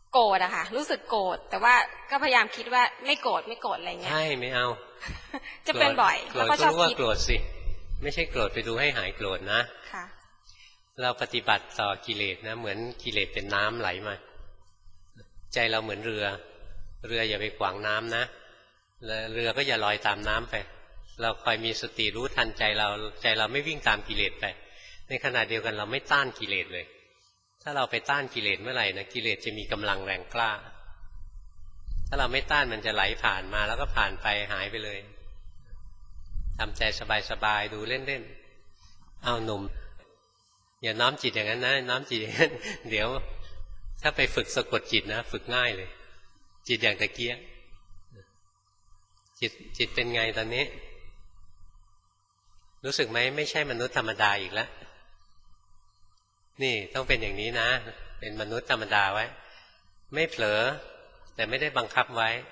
โกรธอะค่ะรู้สึกโกรธแต่ว่าก็พยายามคิดว่าไม่โกรธไม่โกรธอะไรเงี้ยใช่ไม่เอาจะเป็นบ่อยโกรธก็รู้ว่าโกรธสิไม่ใช่โกรธไปดูให้หายโกรธนะค่ะเราปฏิบัติต่อกิเลสนะเหมือนกิเลสเป็นน้ำไหลมาใจเราเหมือนเรือเรืออย่าไปขวางน้ำนะเรือก็อย่าลอยตามน้ำไปเราคอยมีสติรู้ทันใจเราใจเราไม่วิ่งตามกิเลสไปในขณะเดียวกันเราไม่ต้านกิเลสเลยถ้าเราไปต้านกิเลสเมื่อไหร่นะกิเลสจะมีกำลังแรงกล้าถ้าเราไม่ต้านมันจะไหลผ่านมาแล้วก็ผ่านไปหายไปเลยทำใจสบายๆดูเล่นๆเอาหนุ่มอย่าน้อมจิตอย่างนั้นนะน้อมจิตอย่างนั้นเดี๋ยวถ้าไปฝึกสะกดจิตนะฝึกง่ายเลยจิตอย่างตะเกียบจิตจิตเป็นไงตอนนี้รู้สึกไหมไม่ใช่มนุษย์ธรรมดาอีกแล้วนี่ต้องเป็นอย่างนี้นะเป็นมนุษย์ธรรมดาไว้ไม่เผลอแต่ไม่ได้บังคับไว้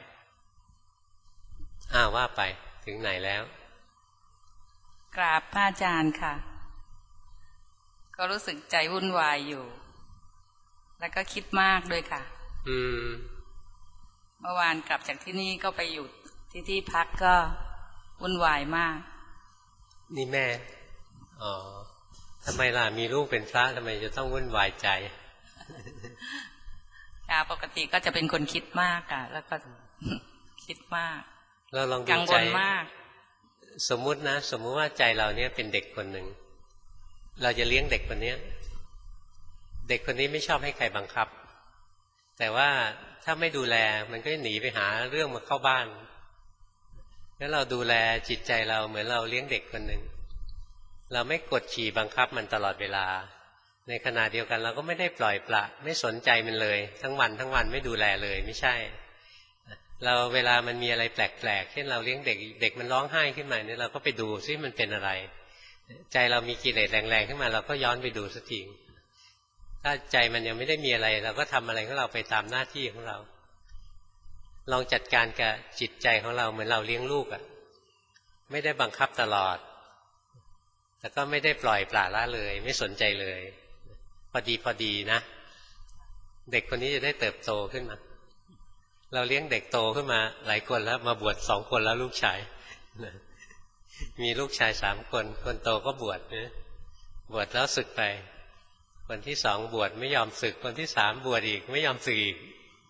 อ้าวว่าไปถึงไหนแล้วกราบพระอาจารย์ค่ะก็รู้สึกใจวุ่นวายอยู่แล้วก็คิดมากด้วยค่ะอืมเมื่อวานกลับจากที่นี่ก็ไปอยู่ที่ที่พักก็วุ่นวายมากนี่แม่อ๋อทำไมล่ะมีลูกเป็นพระทำไมจะต้องวุ่นวายใจค่ะปกติก็จะเป็นคนคิดมากอ่ะแล้วก็คิดมากเราลองดูใจกังวลมากสมมุตินะสมมุติว่าใจเราเนี่ยเป็นเด็กคนหนึ่งเราจะเลี้ยงเด็กคนนี้เด็กคนนี้ไม่ชอบให้ใครบังคับแต่ว่าถ้าไม่ดูแลมันก็หนีไปหาเรื่องมาเข้าบ้านแล้วเราดูแลจิตใจเราเหมือนเราเลี้ยงเด็กคนหนึ่งเราไม่กดขี่บังคับมันตลอดเวลาในขณะเดียวกันเราก็ไม่ได้ปล่อยปละไม่สนใจมันเลยทั้งวันทั้งวันไม่ดูแลเลยไม่ใช่เราเวลามันมีอะไรแปลกๆเช่นเราเลี้ยงเด็กเด็กมันร้องไห้ขึ้นมาเนี่ยเราก็ไปดูซิมันเป็นอะไรใจเรามีกิเลสแรงๆขึ้นมาเราก็ย้อนไปดูสักทีถ้าใจมันยังไม่ได้มีอะไรเราก็ทำอะไรของเราไปตามหน้าที่ของเราลองจัดการกับจิตใจของเราเหมือนเราเลี้ยงลูกอ่ะไม่ได้บังคับตลอดแต่ก็ไม่ได้ปล่อยปละละเลยไม่สนใจเลยพอดีพอดีนะเด็กคนนี้จะได้เติบโตขึ้นมาเราเลี้ยงเด็กโตขึ้นมาหลายคนแล้วมาบวชสองคนแล้วลูกชายมีลูกชายสามคนคนโตก็บวชนะบวชแล้วสึกไปคนที่สองบวชไม่ยอมสึกคนที่สามบวชอีกไม่ยอมสึกอีก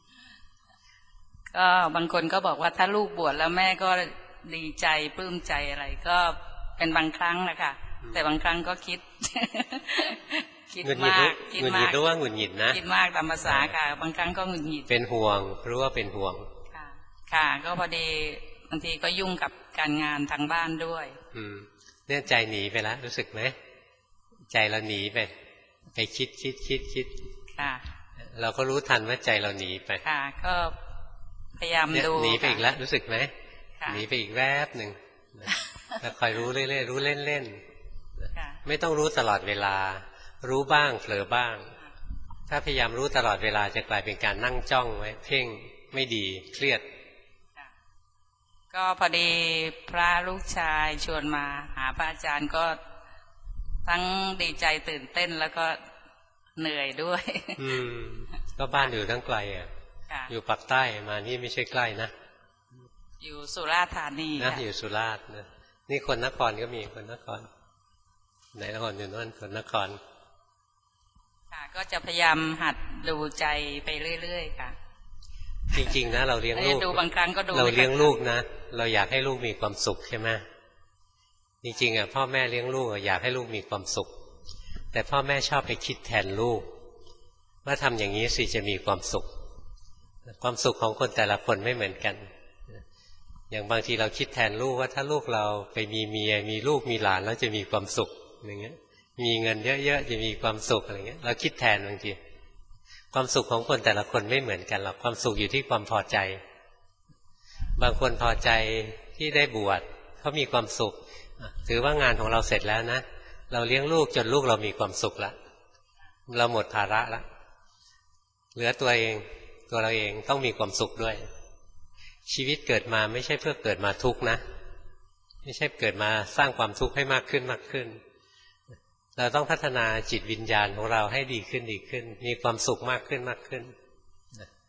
ก็บางคนก็บอกว่าถ้าลูกบวชแล้วแม่ก็ดีใจปลื้มใจอะไรก็เป็นบางครั้งนะคะแต่บางครั้งก็คิดคิดมากคิดมากรู้ว่าหงุดหงิดนะคิดมากตามภาษาค่ะบางครั้งก็หงุดหงิดเป็นห่วงรู้ว่าเป็นห่วงค่ะค่ะก็พอดีบางทีก็ยุ่งกับการงานทางบ้านด้วยอืมเนี่ยใจหนีไปแล้วรู้สึกไหมใจเราหนีไปไปคิดคิดคิดคิดค่ะเราก็รู้ทันว่าใจเราหนีไปค่ะก็พยายามดูหนีไปอีกแล้วรู้สึกไหมหนีไปอีกแวบหนึ่งแล้วคอยรู้เรื่อยๆรู้เล่นๆไม่ต้องรู้ตลอดเวลารู้บ้างเผลอบ้างถ้าพยายามรู้ตลอดเวลาจะกลายเป็นการนั่งจ้องไว้เพ่งไม่ดีเครียดก็พอดีพระลูกชายชวนมาหาพระอาจารย์ก็ทั้งดีใจตื่นเต้นแล้วก็เหนื่อยด้วยอืมก็บ้านอยู่ทั้งไกลอ่ะอยู่ปากใต้มานี่ไม่ใช่ใกล้นะอยู่สุราษฎร์ธานีนะอยู่สุราษฎร์นะนี่คนนครก็มีคนนครไหนนครอยู่นั่นคนนครค่ะก็จะพยายามหัดดูใจไปเรื่อยๆค่ะจริงๆนะเราเลี้ยงลูกดูบางครั้งก็ดูเราเลี้ยงลูกนะเราอยากให้ลูกมีความสุขใช่ไหมจริงๆอ่ะพ่อแม่เลี้ยงลูกอยากให้ลูกมีความสุขแต่พ่อแม่ชอบไปคิดแทนลูกว่าทำอย่างนี้สิจะมีความสุขความสุขของคนแต่ละคนไม่เหมือนกันอย่างบางทีเราคิดแทนลูกว่าถ้าลูกเราไปมีเมียมีลูกมีหลานแล้วจะมีความสุขอย่างเงี้ยมีเงินเยอะๆจะมีความสุขอะไรเงี้ยเราคิดแทนบางทีความสุขของคนแต่ละคนไม่เหมือนกันหรอกความสุขอยู่ที่ความพอใจบางคนพอใจที่ได้บวชเขามีความสุขถือว่างานของเราเสร็จแล้วนะเราเลี้ยงลูกจนลูกเรามีความสุขแล้วเราหมดภาระแล้วเหลือตัวเองตัวเราเองต้องมีความสุขด้วยชีวิตเกิดมาไม่ใช่เพื่อเกิดมาทุกข์นะไม่ใช่เกิดมาสร้างความทุกข์ให้มากขึ้นมากขึ้นเราต้องพัฒนาจิตวิญญาณของเราให้ดีขึ้นดีขึ้นมีความสุขมากขึ้นมากขึ้น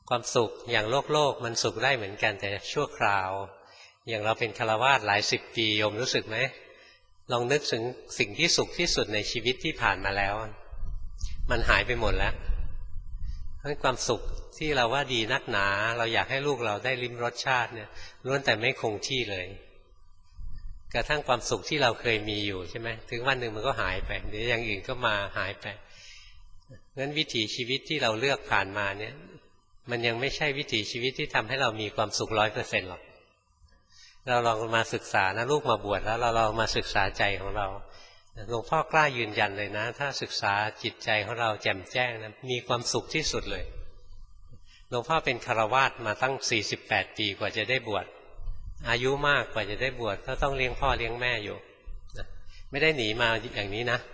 ความสุขอย่างโลกโลกมันสุขได้เหมือนกันแต่ชั่วคราวอย่างเราเป็นฆราวาสหลายสิบปีโยมรู้สึกไหมลองนึกถึงสิ่งที่สุขที่สุดในชีวิตที่ผ่านมาแล้วมันหายไปหมดแล้วเพราะความสุขที่เราว่าดีนักหนาเราอยากให้ลูกเราได้ลิ้มรสชาติเนี่ยล้วนแต่ไม่คงที่เลยกระทั่งความสุขที่เราเคยมีอยู่ใช่ไหมถึงวันหนึ่งมันก็หายไปเดี๋ยวอย่างอื่นก็มาหายไปงั้นวิถีชีวิตที่เราเลือกผ่านมาเนี่ยมันยังไม่ใช่วิถีชีวิตที่ทำให้เรามีความสุขร้อยเปอร์เซ็นต์หรอกเราลองมาศึกษานะลูกมาบวชแล้วเราลองมาศึกษาใจของเราหลวงพ่อกล้ายืนยันเลยนะถ้าศึกษาจิตใจของเราแจ่มแจ้งนะมีความสุขที่สุดเลยหลวงพ่อเป็นฆราวาสมาตั้งสี่สิบแปดปีกว่าจะได้บวชอายุมากกว่าจะได้บวชก็ต้องเลี้ยงพ่อเลี้ยงแม่อยู่ไม่ได้หนีมาอย่างนี้นะ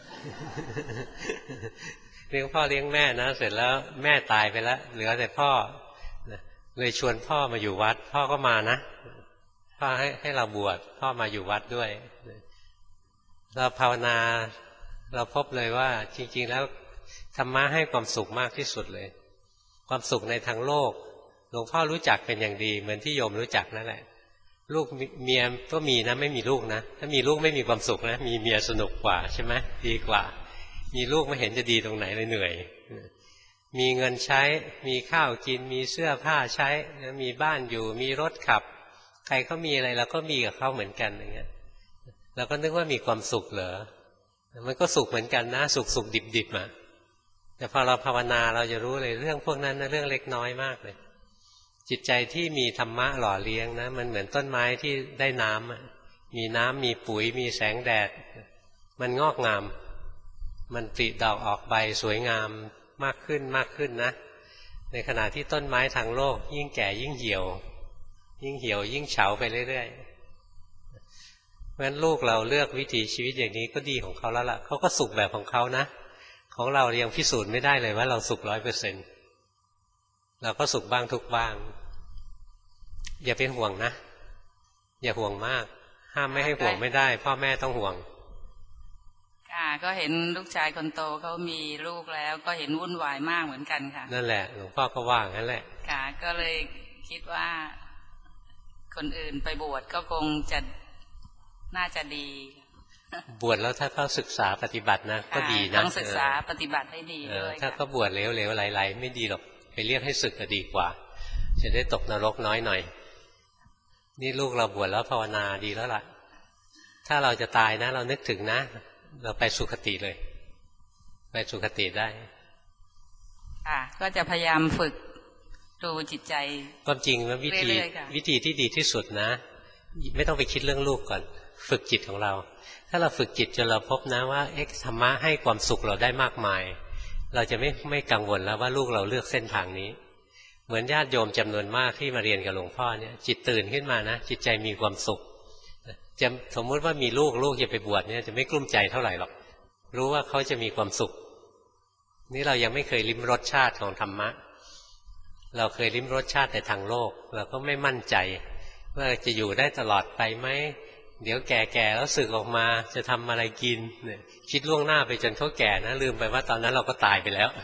เลี้ยงพ่อเลี้ยงแม่นะเสร็จแล้วแม่ตายไปแล้วเหลือแต่พ่อเลยชวนพ่อมาอยู่วัดพ่อก็มานะพ่อให้ให้เราบวชพ่อมาอยู่วัดด้วยเราภาวนาเราพบเลยว่าจริงๆแล้วธรรมะให้ความสุขมากที่สุดเลยความสุขในทางโลกหลวงพ่อรู้จักเป็นอย่างดีเหมือนที่โยมรู้จักนั่นแหละลูกเมียก็มีนะไม่มีลูกนะถ้ามีลูกไม่มีความสุขนะมีเมียสนุกกว่าใช่ไหมดีกว่ามีลูกไม่เห็นจะดีตรงไหนเลยเหนื่อยมีเงินใช้มีข้าวกินมีเสื้อผ้าใช้มีบ้านอยู่มีรถขับใครเขามีอะไรเราก็มีกับเขาเหมือนกันอย่างเงี้ยเราก็นึกว่ามีความสุขเหรอมันก็สุขเหมือนกันนะสุขสุขดิบดิบอ่ะแต่พอเราภาวนาเราจะรู้เลยเรื่องพวกนั้นนะเรื่องเล็กน้อยมากเลยจิตใจที่มีธรรมะหล่อเลี้ยงนะมันเหมือนต้นไม้ที่ได้น้ำมีน้ำมีปุ๋ยมีแสงแดดมันงอกงามมันปริดอกออกใบสวยงามมากขึ้นมากขึ้นนะในขณะที่ต้นไม้ทางโลกยิ่งแก่ยิ่งเหี่ยวยิ่งเหี่ยวยิ่งเฉาไปเรื่อยๆเพราะฉะนั้นลูกเราเลือกวิถีชีวิตอย่างนี้ก็ดีของเขาแล้วล่ะเขาก็สุขแบบของเขานะของเรายังพิสูจน์ไม่ได้เลยว่าเราสุขร้อยเปอร์เซ็นต์เราก็สุขบ้างทุกบ้างอย่าเป็นห่วงนะอย่าห่วงมากห้ามไม่ให้ห่วงไม่ได้พ่อแม่ต้องห่วงค่ะก็เห็นลูกชายคนโตเขามีลูกแล้วก็เห็นวุ่นวายมากเหมือนกันค่ะนั่นแหละหลวงพ่อก็ว่างั้นแหละค่ะก็เลยคิดว่าคนอื่นไปบวชก็คงจะน่าจะดีบวชแล้วถ้าเขาศึกษาปฏิบัตินะก็ดีนะต้องศึกษาปฏิบัติให้ดีด้วยถ้าเขาบวชเหลวๆไหลๆไม่ดีหรอกไปเรียกให้ศึกจะดีกว่าจะได้ตกนรกน้อยหน่อยนี่ลูกเราบวชแล้วภาวนาดีแล้วล่ะถ้าเราจะตายนะเรานึกถึงนะเราไปสุคติเลยไปสุคติได้ค่ะก็จะพยายามฝึกดูจิตใจความจริงว่าวิธีวิธีที่ดีที่สุดนะไม่ต้องไปคิดเรื่องลูกก่อนฝึกจิตของเราถ้าเราฝึกจิตจนเราพบนะว่าเอ๊ะธรรมะให้ความสุขเราได้มากมายเราจะไม่ไม่กังวลแล้วว่าลูกเราเลือกเส้นทางนี้เหมือนญาติโยมจำนวนมากที่มาเรียนกับหลวงพ่อเนี่ยจิตตื่นขึ้นมานะจิตใจมีความสุขจะสมมุติว่ามีลูกลูกจะไปบวชเนี่ยจะไม่กลุ้มใจเท่าไหร่หรอกรู้ว่าเขาจะมีความสุขนี่เรายังไม่เคยลิ้มรสชาติของธรรมะเราเคยลิ้มรสชาติแต่ทางโลกเราก็ไม่มั่นใจว่าจะอยู่ได้ตลอดไปไหมเดี๋ยวแก่ๆแล้วสึกออกมาจะทำอะไรกินเนี่ยคิดล่วงหน้าไปจนเขาแก่นะลืมไปว่าตอนนั้นเราก็ตายไปแล้ว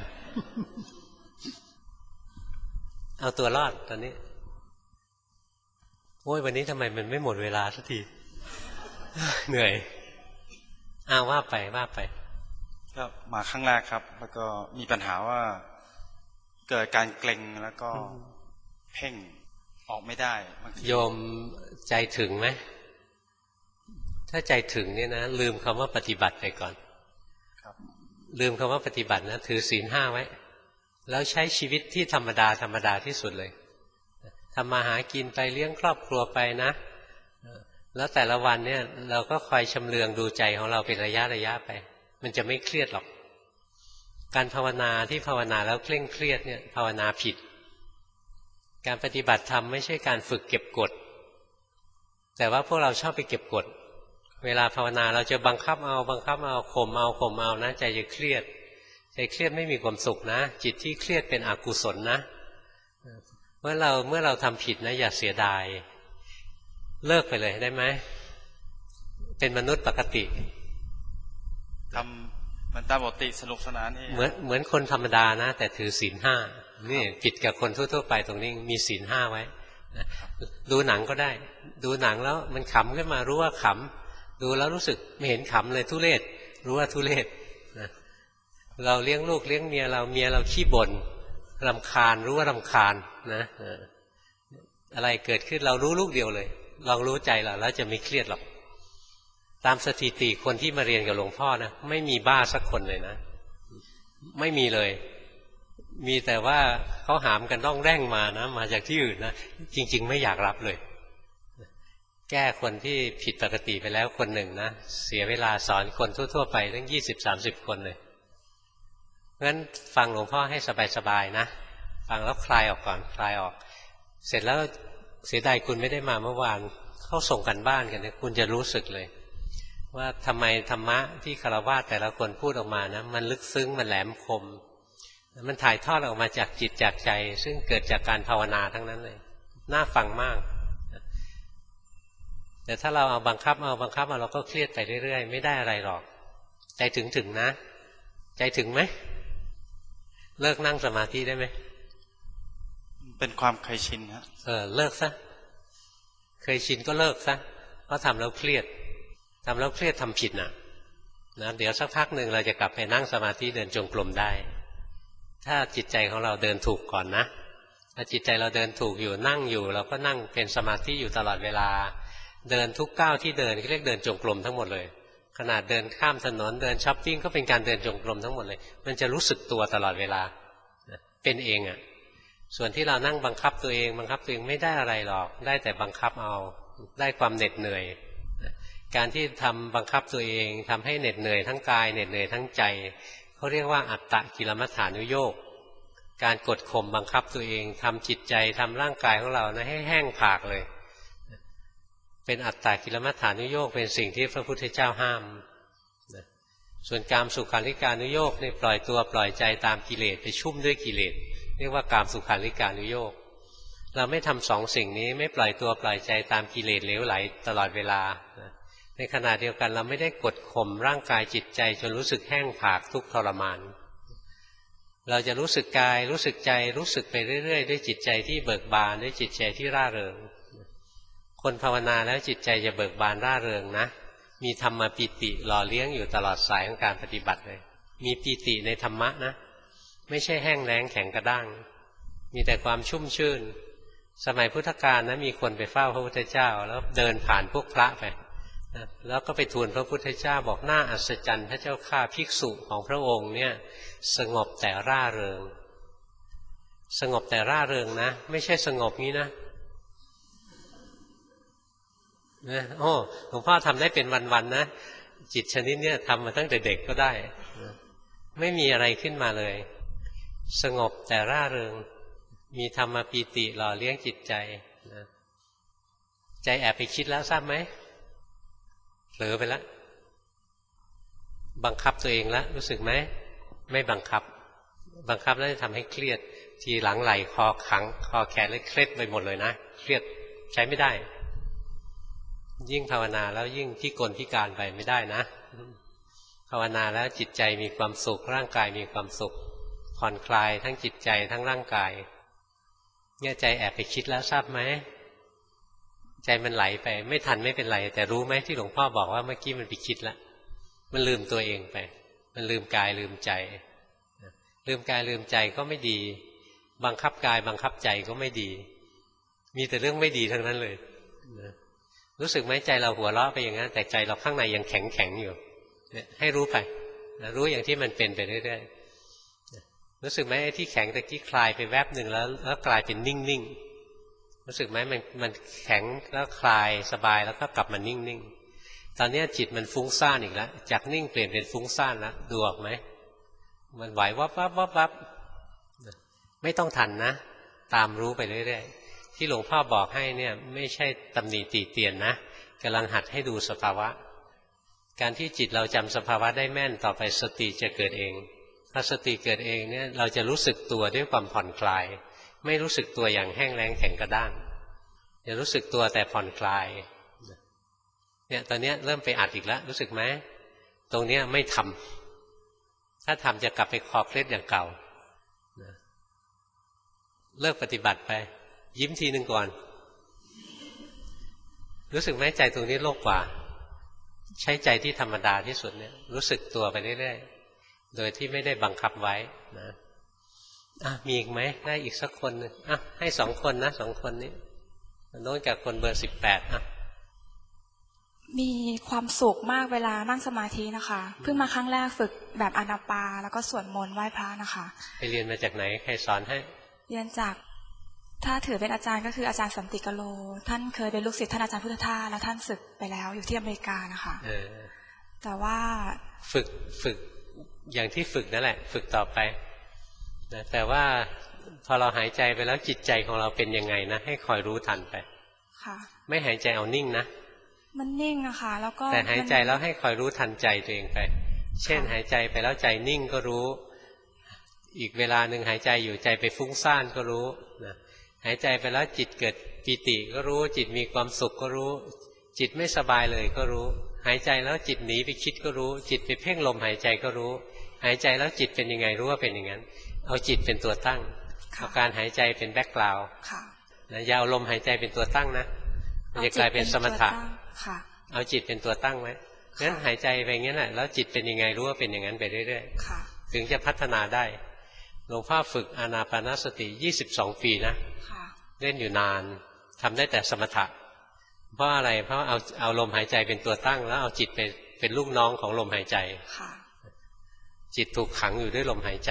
เอาตัวรอดตอนนี้โอ้ยวันนี้ทำไมมันไม่หมดเวลาสักทีเหนื่อยอ้าวว่าไปว่าไปก็มาครั้งแรกครับ แล้วก็มีปัญหาว่าเกิดการเกร็งแล้วก็เพ่งออกไม่ได้โยมใจถึงไหมถ้าใจถึงเนี่ยนะลืมคำว่าปฏิบัติไปก่อนลืมคำว่าปฏิบัตินะถือศีลห้าไว้แล้วใช้ชีวิตที่ธรรมดาธรรมดาที่สุดเลยทำมาหากินไปเลี้ยงครอบครัวไปนะแล้วแต่ละวันเนี่ยเราก็คอยชำเลืองดูใจของเราเป็นระยะระยะไปมันจะไม่เครียดหรอกการภาวนาที่ภาวนาแล้วเคร่งเครียดเนี่ยภาวนาผิดการปฏิบัติธรรมไม่ใช่การฝึกเก็บกดแต่ว่าพวกเราชอบไปเก็บกดเวลาภาวนาเราจะบังคับเอาบังคับเอาข่มเอาข่มเอานะใจจะเครียดใจเครียดไม่มีความสุขนะจิตที่เครียดเป็นอกุศลนะเมื่อเราเมื่อเราทำผิดนะอย่าเสียดายเลิกไปเลยได้ไหมเป็นมนุษย์ปกติทำมันตามปกติสนุกสนานเองเหมือนเหมือนคนธรรมดานะแต่ถือศีลห้านี่ผิดกับคนทั่วๆไปตรงนี้มีศีลห้าไว้นะดูหนังก็ได้ดูหนังแล้วมันขำขึ้นมารู้ว่าขำดูแล้วรู้สึกไม่เห็นขำเลยทุเรศรู้ว่าทุเรศนะเราเลี้ยงลูกเลี้ยงเมียเราเมียเราขี้บ่นรำคาญรู้ว่ารำคาญนะอะไรเกิดขึ้นเรารู้ลูกเดียวเลยลองรู้ใจเราแล้วจะไม่เครียดหรอกตามสถิติคนที่มาเรียนกับหลวงพ่อนะไม่มีบ้าสักคนเลยนะไม่มีเลยมีแต่ว่าเขาหามกันต้องแร่งมานะมาจากที่อื่นนะจริงๆไม่อยากรับเลยแก้คนที่ผิดปกติไปแล้วคนหนึ่งนะเสียเวลาสอนคนทั่วๆไปตั้งยี่สิบสามสิบคนเลยงั้นฟังหลวงพ่อให้สบายๆนะฟังแล้วคลายออกก่อนคลายออกเสร็จแล้วเสียดายคุณไม่ได้มาเมื่อวานเขาส่งกันบ้านกันนะคุณจะรู้สึกเลยว่าทำไมธรรมะที่ฆราวาสแต่ละคนพูดออกมานะมันลึกซึ้งมันแหลมคมมันถ่ายทอดออกมาจากจิตจากใจซึ่งเกิดจากการภาวนาทั้งนั้นเลยน่าฟังมากแต่ถ้าเราเอาบังคับเอาบังคับเอาเราก็เครียดไปเรื่อยๆไม่ได้อะไรหรอกใจถึงถึงนะใจถึงไหมเลิกนั่งสมาธิได้ไหมเป็นความเคยชินฮะเออเลิกซะเคยชินก็เลิกซะเพราะทำแล้วเครียดทำแล้วเครียดทำผิดนะนะเดี๋ยวสักพักหนึ่งเราจะกลับไปนั่งสมาธิเดินจงกรมได้ถ้าจิตใจของเราเดินถูกก่อนนะถ้าจิตใจเราเดินถูกอยู่นั่งอยู่เราก็นั่งเป็นสมาธิอยู่ตลอดเวลาเดินทุกก้าวที่เดินเรียกเดินจงกรมทั้งหมดเลยขนาดเดินข้ามถนนเดินช้อปปิ้งก็เป็นการเดินจงกรมทั้งหมดเลยมันจะรู้สึกตัวตลอดเวลาเป็นเองอ่ะส่วนที่เรานั่งบังคับตัวเองบังคับตัวเองไม่ได้อะไรหรอกได้แต่บังคับเอาได้ความเหน็ดเหนื่อยการที่ทำบังคับตัวเองทำให้เหน็ดเหนื่อยทั้งกายเหน็ดเหนื่อยทั้งใจเขาเรียกว่าอัตตกิลมัฏฐานุโยคการกดข่มบังคับตัวเองทำจิตใจทำร่างกายของเรานะให้แห้งผากเลยเป็นอัตตกิลมัฏฐานุโยคเป็นสิ่งที่พระพุทธเจ้าห้ามส่วนกามสุขาริการนุโยคนี่ปล่อยตัวปล่อยใจตามกิเลสไปชุ่มด้วยกิเลสเรียกว่ากามสุขาริการนุโยคเราไม่ทำสองสิ่งนี้ไม่ปล่อยตัวปล่อยใจตามกิเลสเหลวไหลตลอดเวลาในขณะเดียวกันเราไม่ได้กดข่มร่างกายจิตใจจนรู้สึกแห้งผากทุกข์ทรมานเราจะรู้สึกกายรู้สึกใจรู้สึกไปเรื่อยๆด้วยจิตใจที่เบิกบานด้วยจิตใจที่ร่าเริงคนภาวนาแล้วจิตใจจะเบิกบานร่าเริงนะมีธรรมปิติหล่อเลี้ยงอยู่ตลอดสายของการปฏิบัติเลยมีปิติในธรรมะนะไม่ใช่แห้งแล้งแข็งกระด้างมีแต่ความชุ่มชื่นสมัยพุทธกาลนะมีคนไปเฝ้าพระพุทธเจ้าแล้วเดินผ่านพวกพระไปนะแล้วก็ไปทูลพระพุทธเจ้าบอกน่าอัศจรรย์พระเจ้าข้าภิกษุของพระองค์เนี่ยสงบแต่ร่าเริงสงบแต่ร่าเริงนะไม่ใช่สงบงี้นะนะโอ้หลวงพ่อทำได้เป็นวันๆนะจิตชนิดเนี้ยทำมาตั้งแต่เด็กก็ได้ไม่มีอะไรขึ้นมาเลยสงบแต่ร่าเริงมีธรรมปีติหล่อเลี้ยงจิตใจนะใจแอบไปคิดแล้วทราบไหมเผลอไปแล้วบังคับตัวเองแล้วรู้สึกไหมไม่บังคับบังคับแล้วจะทำให้เครียดทีหลังไหลคอขังคอแขนเลยเครียดไปหมดเลยนะเครียดใช้ไม่ได้ยิ่งภาวนาแล้วยิ่งพิกลพิการไปไม่ได้นะภาวนาแล้วจิตใจมีความสุขร่างกายมีความสุขผ่อนคลายทั้งจิตใจทั้งร่างกายเนี่ยใจแอบไปคิดแล้วทราบไหมใจมันไหลไปไม่ทันไม่เป็นไรแต่รู้ไหมที่หลวงพ่อบอกว่าเมื่อกี้มันไปคิดแล้วมันลืมตัวเองไปมันลืมกายลืมใจลืมกายลืมใจก็ไม่ดีบังคับกายบังคับใจก็ไม่ดีมีแต่เรื่องไม่ดีทั้งนั้นเลยรู้สึกไหมใจเราหัวเราะไปอย่างนั้นแต่ใจเราข้างในยังแข็งแข็งอยู่เนี่ยให้รู้ไปรู้อย่างที่มันเป็นไปเรื่อยๆรู้สึกไหมไอ้ที่แข็งตะกี้คลายไปแวบหนึ่งแล้วแล้วกลายเป็นนิ่งๆรู้สึกไหมมันมันแข็งแล้วคลายสบายแล้วก็กลับมานิ่งๆตอนนี้จิตมันฟุ้งซ่านอีกแล้วจากนิ่งเปลี่ยนเป็นฟุ้งซ่านแล้วดูออกไหมมันไหววับวับวับวับไม่ต้องทันนะตามรู้ไปเรื่อยๆที่หลวงพ่อบอกให้เนี่ยไม่ใช่ตำหนิติเตียนนะกำลังหัดให้ดูสภาวะการที่จิตเราจำสภาวะได้แม่นต่อไปสติจะเกิดเองถ้าสติเกิดเองเนี่ยเราจะรู้สึกตัวด้วยความผ่อนคลายไม่รู้สึกตัวอย่างแห้งแล้งแข็งกระด้างจะรู้สึกตัวแต่ผ่อนคลายเนี่ยตอนนี้เริ่มไปอัดอีกแล้วรู้สึกไหมตรงเนี้ยไม่ทำถ้าทำจะกลับไปคอเคล็ดอย่างเก่าเลิกปฏิบัติไปยิ้มทีหนึ่งก่อนรู้สึกไหมใจตรงนี้โลกกว่าใช้ใจที่ธรรมดาที่สุดเนี่ยรู้สึกตัวไปเรื่อยๆโดยที่ไม่ได้บังคับไว้นะอ่ะมีอีกไหมได้อีกสักคนนึงอ่ะให้สองคนนะสองคนนี้โน้นกับคนเบอร์สิบแปดอ่ะมีความสุขมากเวลานั่งสมาธินะคะเพิ่งมาครั้งแรกฝึกแบบอานาปาแล้วก็สวดมนต์ไหว้พระนะคะไปเรียนมาจากไหนใครสอนให้เรียนจากถ้าถือเป็นอาจารย์ก็คืออาจารย์สันติกโลท่านเคยเป็นลูกศิษย์ท่านอาจารย์พุทธทาสแล้วท่านศึกไปแล้วอยู่ที่อเมริกานะคะแต่ว่าฝึกฝึกอย่างที่ฝึกนั่นแหละฝึกต่อไปนะแต่ว่าพอเราหายใจไปแล้วจิตใจของเราเป็นยังไงนะให้คอยรู้ทันไปค่ะไม่หายใจเอานิ่งนะมันนิ่งอะค่ะแล้วก็แต่หายใจแล้วให้คอยรู้ทันใจตัวเองไปเช่นหายใจไปแล้วใจนิ่งก็รู้อีกเวลาหนึ่งหายใจอยู่ใจไปฟุ้งซ่านก็รู้นะหายใจไปแล้วจิตเกิดปีติก็รู้จิตมีความสุขก็รู้จิตไม่สบายเลยก็รู้หายใจแล้วจิตหนีไปคิดก็รู้จิตไปเพ่งลมหายใจก็รู้หายใจแล้วจิตเป็นยังไงรู้ว่าเป็นอย่างนั้นเอาจิตเป็นตัวตั้งเอาการหายใจเป็นแบ็คกราวด์นะอย่าเอาลมหายใจเป็นตัวตั้งนะมันจะกลายเป็นสมถะเอาจิตเป็นตัวตั้งไว้งั้นหายใจไปงั้นแหละแล้วจิตเป็นยังไงรู้ว่าเป็นอย่างนั้นไปเรื่อยๆถึงจะพัฒนาได้หลวงพ่อฝึกอานาปานสติยี่สิบสองปีนะเล่นอยู่นานทำได้แต่สมถะเพราะอะไรเพราะเอาเอาลมหายใจเป็นตัวตั้งแล้วเอาจิตไปเป็นลูกน้องของลมหายใจจิตถูกขังอยู่ด้วยลมหายใจ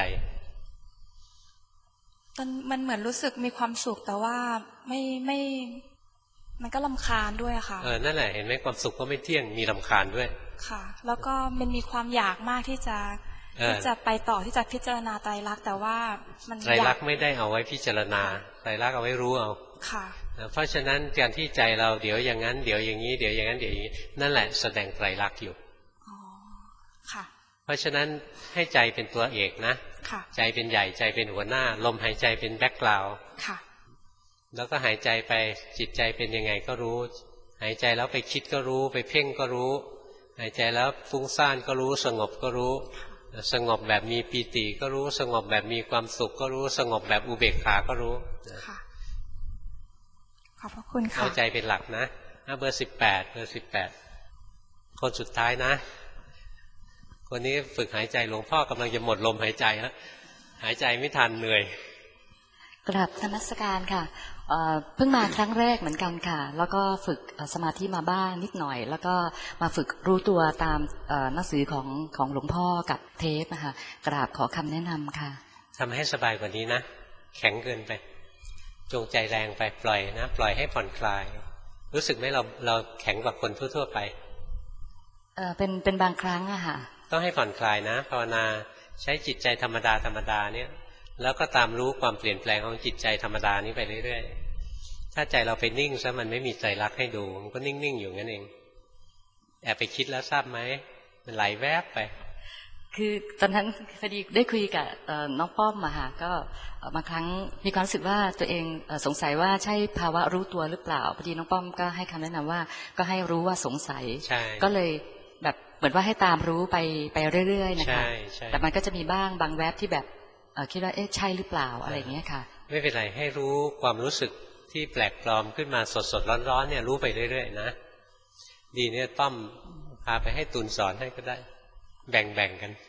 ตอนมันเหมือนรู้สึกมีความสุขแต่ว่าไม่ไม่มันก็รำคาญด้วยค่ะเออนั่นแหละเห็นไหมความสุขก็ไม่เที่ยงมีรำคาญด้วยค่ะแล้วก็มันมีความอยากมากที่จะที่จะไปต่อที่จะพิจารณาไตรลักษณ์แต่ว่ามันไตรลักษณ์ไม่ได้เอาไว้พิจารณาไตรลักษณ์เอาไว้รู้เอาค่ะเพราะฉะนั้นการที่ใจเราเดี๋ยวอย่างนั้นเดี๋ยวอย่างนี้เดี๋ยวอย่างนั้นเดี๋ยวอย่างนี้นั่นแหละแสดงไตรลักษณ์อยู่อ๋อค่ะเพราะฉะนั้นให้ใจเป็นตัวเอกนะใจเป็นใหญ่ใจเป็นหัวหน้าลมหายใจเป็นแบ็คกราวด์แล้วก็หายใจไปจิตใจเป็นยังไงก็รู้หายใจแล้วไปคิดก็รู้ไปเพ่งก็รู้หายใจแล้วฟุ้งซ่านก็รู้สงบก็รู้สงบแบบมีปีติก็รู้สงบแบบมีความสุขก็รู้สงบแบบอุเบกขาก็รู้ค่ะขอบพระคุณค่ะเอาใจเป็นหลักนะเบอร์สิบแปดเบอร์สิบแปดคนสุดท้ายนะคนนี้ฝึกหายใจหลวงพ่อกำลังจะหมดลมหายใจแล้วหายใจไม่ทันเหนื่อยกราบนมัสการค่ะเพิ่งมาครั้งแรกเหมือนกันค่ะแล้วก็ฝึกสมาธิมาบ้างนิดหน่อยแล้วก็มาฝึกรู้ตัวตามหนังสือของของหลวงพ่อกับเทปนะคะกราบขอคำแนะนำค่ะทำให้สบายกว่านี้นะแข็งเกินไปจงใจแรงไปปล่อยนะปล่อยให้ผ่อนคลายรู้สึกไหมเราเราแข็งกว่าคนทั่วๆไปเออเป็นเป็นบางครั้งอะค่ะต้องให้ผ่อนคลายนะภาวนาใช้จิตใจธรรมดาธรรมดาเนี่ยแล้วก็ตามรู้ความเปลี่ยนแปลงของจิตใจธรรมดานี้ไปเรื่อยๆถ้าใจเราไปนิ่งซะมันไม่มีไตรลักษณ์ให้ดูมันก็นิ่งๆอยู่งั้นเองแอบไปคิดแล้วทราบไหมมันไหลแวบไปคือตอนนั้นพอดีได้คุยกับน้องป้อมมาค่ะก็บางครั้งมีความรู้สึกว่าตัวเองสงสัยว่าใช่ภาวะรู้ตัวหรือเปล่าพอดีน้องป้อมก็ให้คำแนะนำว่าก็ให้รู้ว่าสงสัยก็เลยแบบเหมือนว่าให้ตามรู้ไปไปเรื่อยๆนะคะแต่มันก็จะมีบ้างบางแวบที่แบบคิดว่าเอ๊ะใช่หรือเปล่าอะไรอย่างเงี้ยค่ะไม่เป็นไรให้รู้ความรู้สึกที่แปลกปลอมขึ้นมาสดๆร้อนๆเนี่ยรู้ไปเรื่อยๆนะดีเนี่ยต้อมพาไปให้ตุนสอนให้ก็ได้แบ่งๆกัน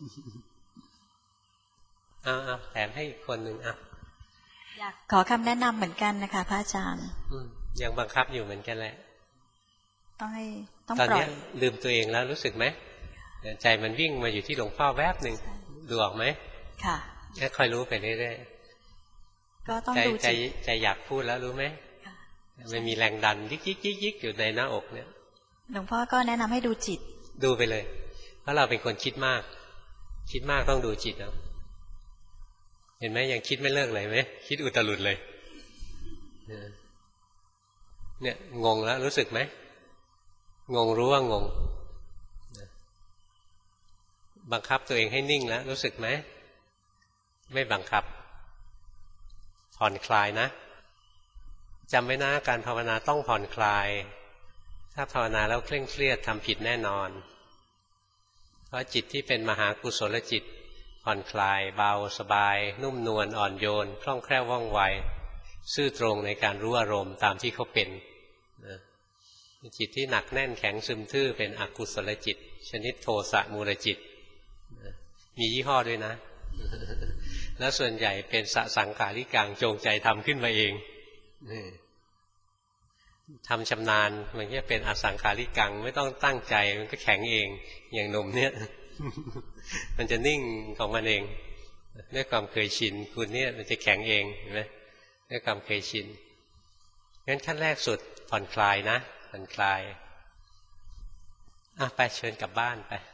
เอาเอาแถมให้อีกคนหนึ่งอ่ะอยากขอคำแนะนำเหมือนกันนะคะพระอาจารย์ยังบังคับอยู่เหมือนกันแหละต้องให้ต้องปล่อยตอนนี้ลืมตัวเองแล้วรู้สึกไหมใจมันวิ่งมาอยู่ที่หลวงพ่อแวบหนึ่งดูออกไหมค่ะแค่คอยรู้ไปเรื่อยๆก็ต้องดูใจใจอยากพูดแล้วรู้ไหมมันมีแรงดันยิกยิกยิกยิกอยู่ในหน้าอกเนี่ยหลวงพ่อก็แนะนำให้ดูจิตดูไปเลยเพราะเราเป็นคนคิดมากคิดมากต้องดูจิตนะเห็นไหมยังคิดไม่เลิกเลยไหมคิดอุตลุดเลยเนี่ยงงแล้วรู้สึกไหมงงรู้ว่างงบังคับตัวเองให้นิ่งแล้วรู้สึกไหมไม่บังคับผ่อนคลายนะจำไว้นะการภาวนาต้องผ่อนคลายถ้าภาวนาแล้วเคร่งเครียดทำผิดแน่นอนเพราะจิตที่เป็นมหากุศลจิตผ่อนคลายเบาสบายนุ่มนวลอ่อนโยนคล่องแคล่วว่องไวซื่อตรงในการรู้อารมณ์ตามที่เขาเป็นนะจิตที่หนักแน่นแข็งซึมทื่อเป็นอกุศลจิตชนิดโทสะมูลจิตนะมียี่ห้อด้วยนะ แล้วส่วนใหญ่เป็นสสังขาริกังจงใจทำขึ้นมาเองทำชำนาญมันก็เป็นอสังขาริกังไม่ต้องตั้งใจมันก็แข็งเองอย่างหนุ่มเนี่ย มันจะนิ่งของมันเองด้วยความเคยชินคุณเนี่ยมันจะแข็งเองเห็นไหมด้วยความเคยชินงั้นขั้นแรกสุดผ่อนคลายนะผ่อนคลายอ่ะไปเชิญกลับบ้านไป